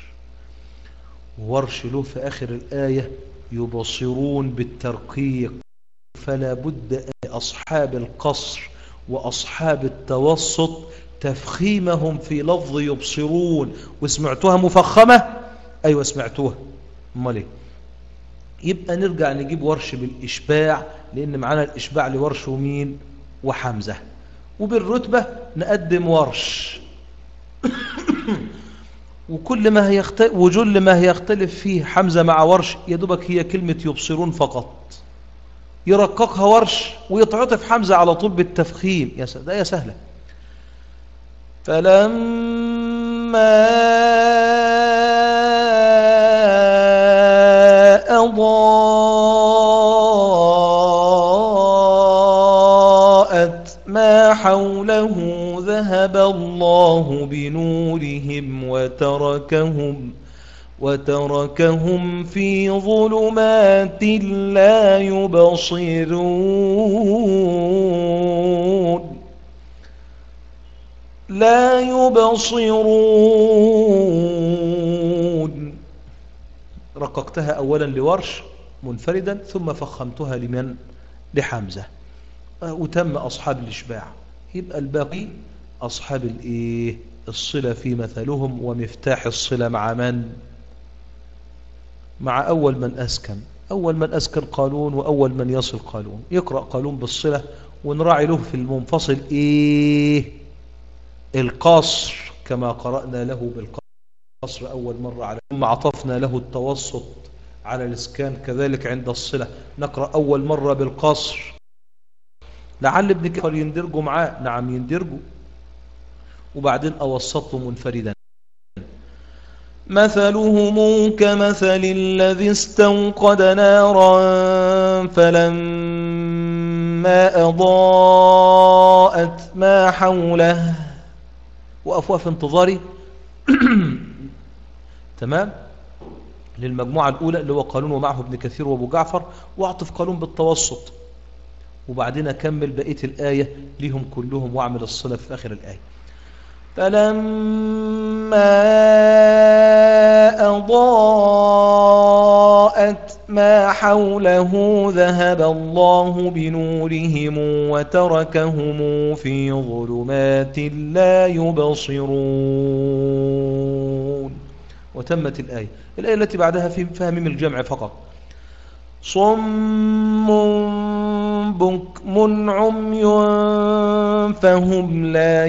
ورش له في آخر الآية يبصرون بالترقيق، فلا بد أصحاب القصر وأصحاب التوسط تفخيمهم في لفظ يبصرون. وسمعتوها مفخمة؟ أيوة سمعتوها. امال ايه؟ يبقى نرجع نجيب ورش بالإشباع، لأن معانا الإشباع لورش ومين وحمزة. وبالرتبة نقدم ورش وكل ما وجل ما يختلف فيه حمزة مع ورش يدوبك هي كلمة يبصرون فقط. يرققها ورش ويتعطف حمزة على طول بالتفخيم. ده يا سهلة. فلما أضاءت ما حوله ذهب الله بنورهم وتركهم في ظلمات لا يبصرون. رققتها أولا لورش منفردا ثم فخمتها لمن؟ لحمزة. وتم أصحاب الإشباع. يبقى الباقي أصحاب الصلة في مثلهم. ومفتاح الصلة مع من؟ مع أول من أسكن. أول من أسكن قالون، وأول من يصل قالون. يقرأ قالون بالصلة، ونراعي له في المنفصل القصر كما قرأنا له بالقصر أول مرة على، ثم عطفنا له التوسط على الإسكان. كذلك عند الصلة نقرأ أول مرة بالقصر. لعل ابن كثير يندرجوا معاه. نعم يندرجوا. وبعدين أوسطه منفردا. مثلهم كمثل الذي استوقد نارا فلما أضاءت ما حوله. وأفواف انتظاري تمام للمجموعة الأولى اللي هو قالون ومعه ابن كثير وابو جعفر، واعطف قالون بالتوسط، وبعدين أكمل بقية الآية لهم كلهم واعمل الصلة في آخر الآية. فلما أضاءت ما حوله ذهب الله بنورهم وتركهم في ظلمات لا يبصرون. وتمت الآية. الآية التي بعدها فيها ميم الجمع فقط. صم بكم عمي فهم لا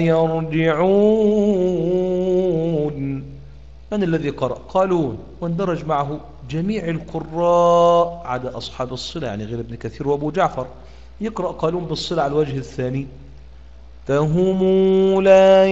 يرجعون. من الذي قرأ؟ قالون، واندرج معه جميع القراء عدا أصحاب الصلة، يعني غير ابن كثير وابو جعفر. يقرأ قالون بالصلة على الوجه الثاني. فهم لا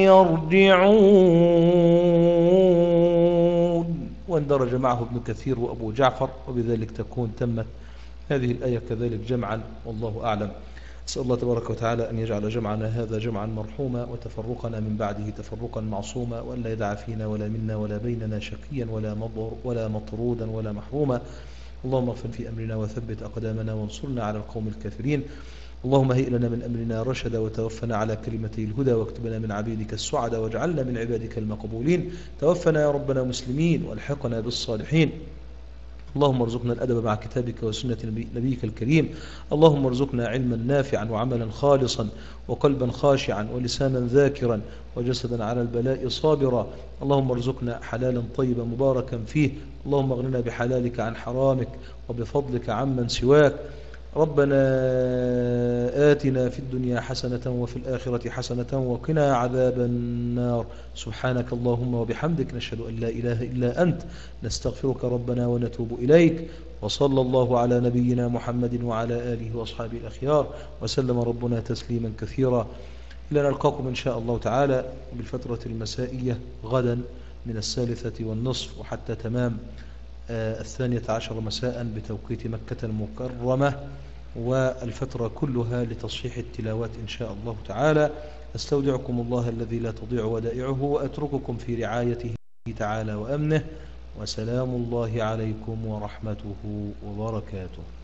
يرجعون، واندرج معه ابن كثير وابو جعفر، وبذلك تكون تمت هذه الآية كذلك جمعا، والله أعلم. أسأل الله تبارك وتعالى أن يجعل جمعنا هذا جمعا مرحوما، وتفرقنا من بعده تفرقا معصوما، وأن لا يدع فينا ولا منا ولا بيننا شقيا ولا مطرودا ولا محروما. اللهم اغفر في أمرنا وثبت أقدامنا وانصرنا على القوم الكافرين. اللهم هيئ لنا من أمرنا رشدا، وتوفنا على كلمتي الهدى، واكتبنا من عبيدك السعداء، واجعلنا من عبادك المقبولين. توفنا يا ربنا مسلمين، والحقنا بالصالحين. اللهم ارزقنا الأدب مع كتابك وسنة نبيك الكريم. اللهم ارزقنا علما نافعا وعملا خالصا وقلبا خاشعا ولسانا ذاكرا وجسدا على البلاء صابرا. اللهم ارزقنا حلالا طيبا مباركا فيه. اللهم اغننا بحلالك عن حرامك وبفضلك عمن سواك. ربنا آتنا في الدنيا حسنة وفي الآخرة حسنة وقنا عذاب النار. سبحانك اللهم وبحمدك، نشهد أن لا إله إلا أنت، نستغفرك ربنا ونتوب إليك. وصلى الله على نبينا محمد وعلى آله وأصحابه الأخيار، وسلم ربنا تسليما كثيرا. إلى نلقاكم إن شاء الله تعالى بالفترة المسائية غدا من 1:30 وحتى تمام 12 مساء بتوقيت مكة المكرمة، والفترة كلها لتصحيح التلاوات إن شاء الله تعالى. أستودعكم الله الذي لا تضيع ودائعه، وأترككم في رعايته تعالى وأمنه، وسلام الله عليكم ورحمته وبركاته.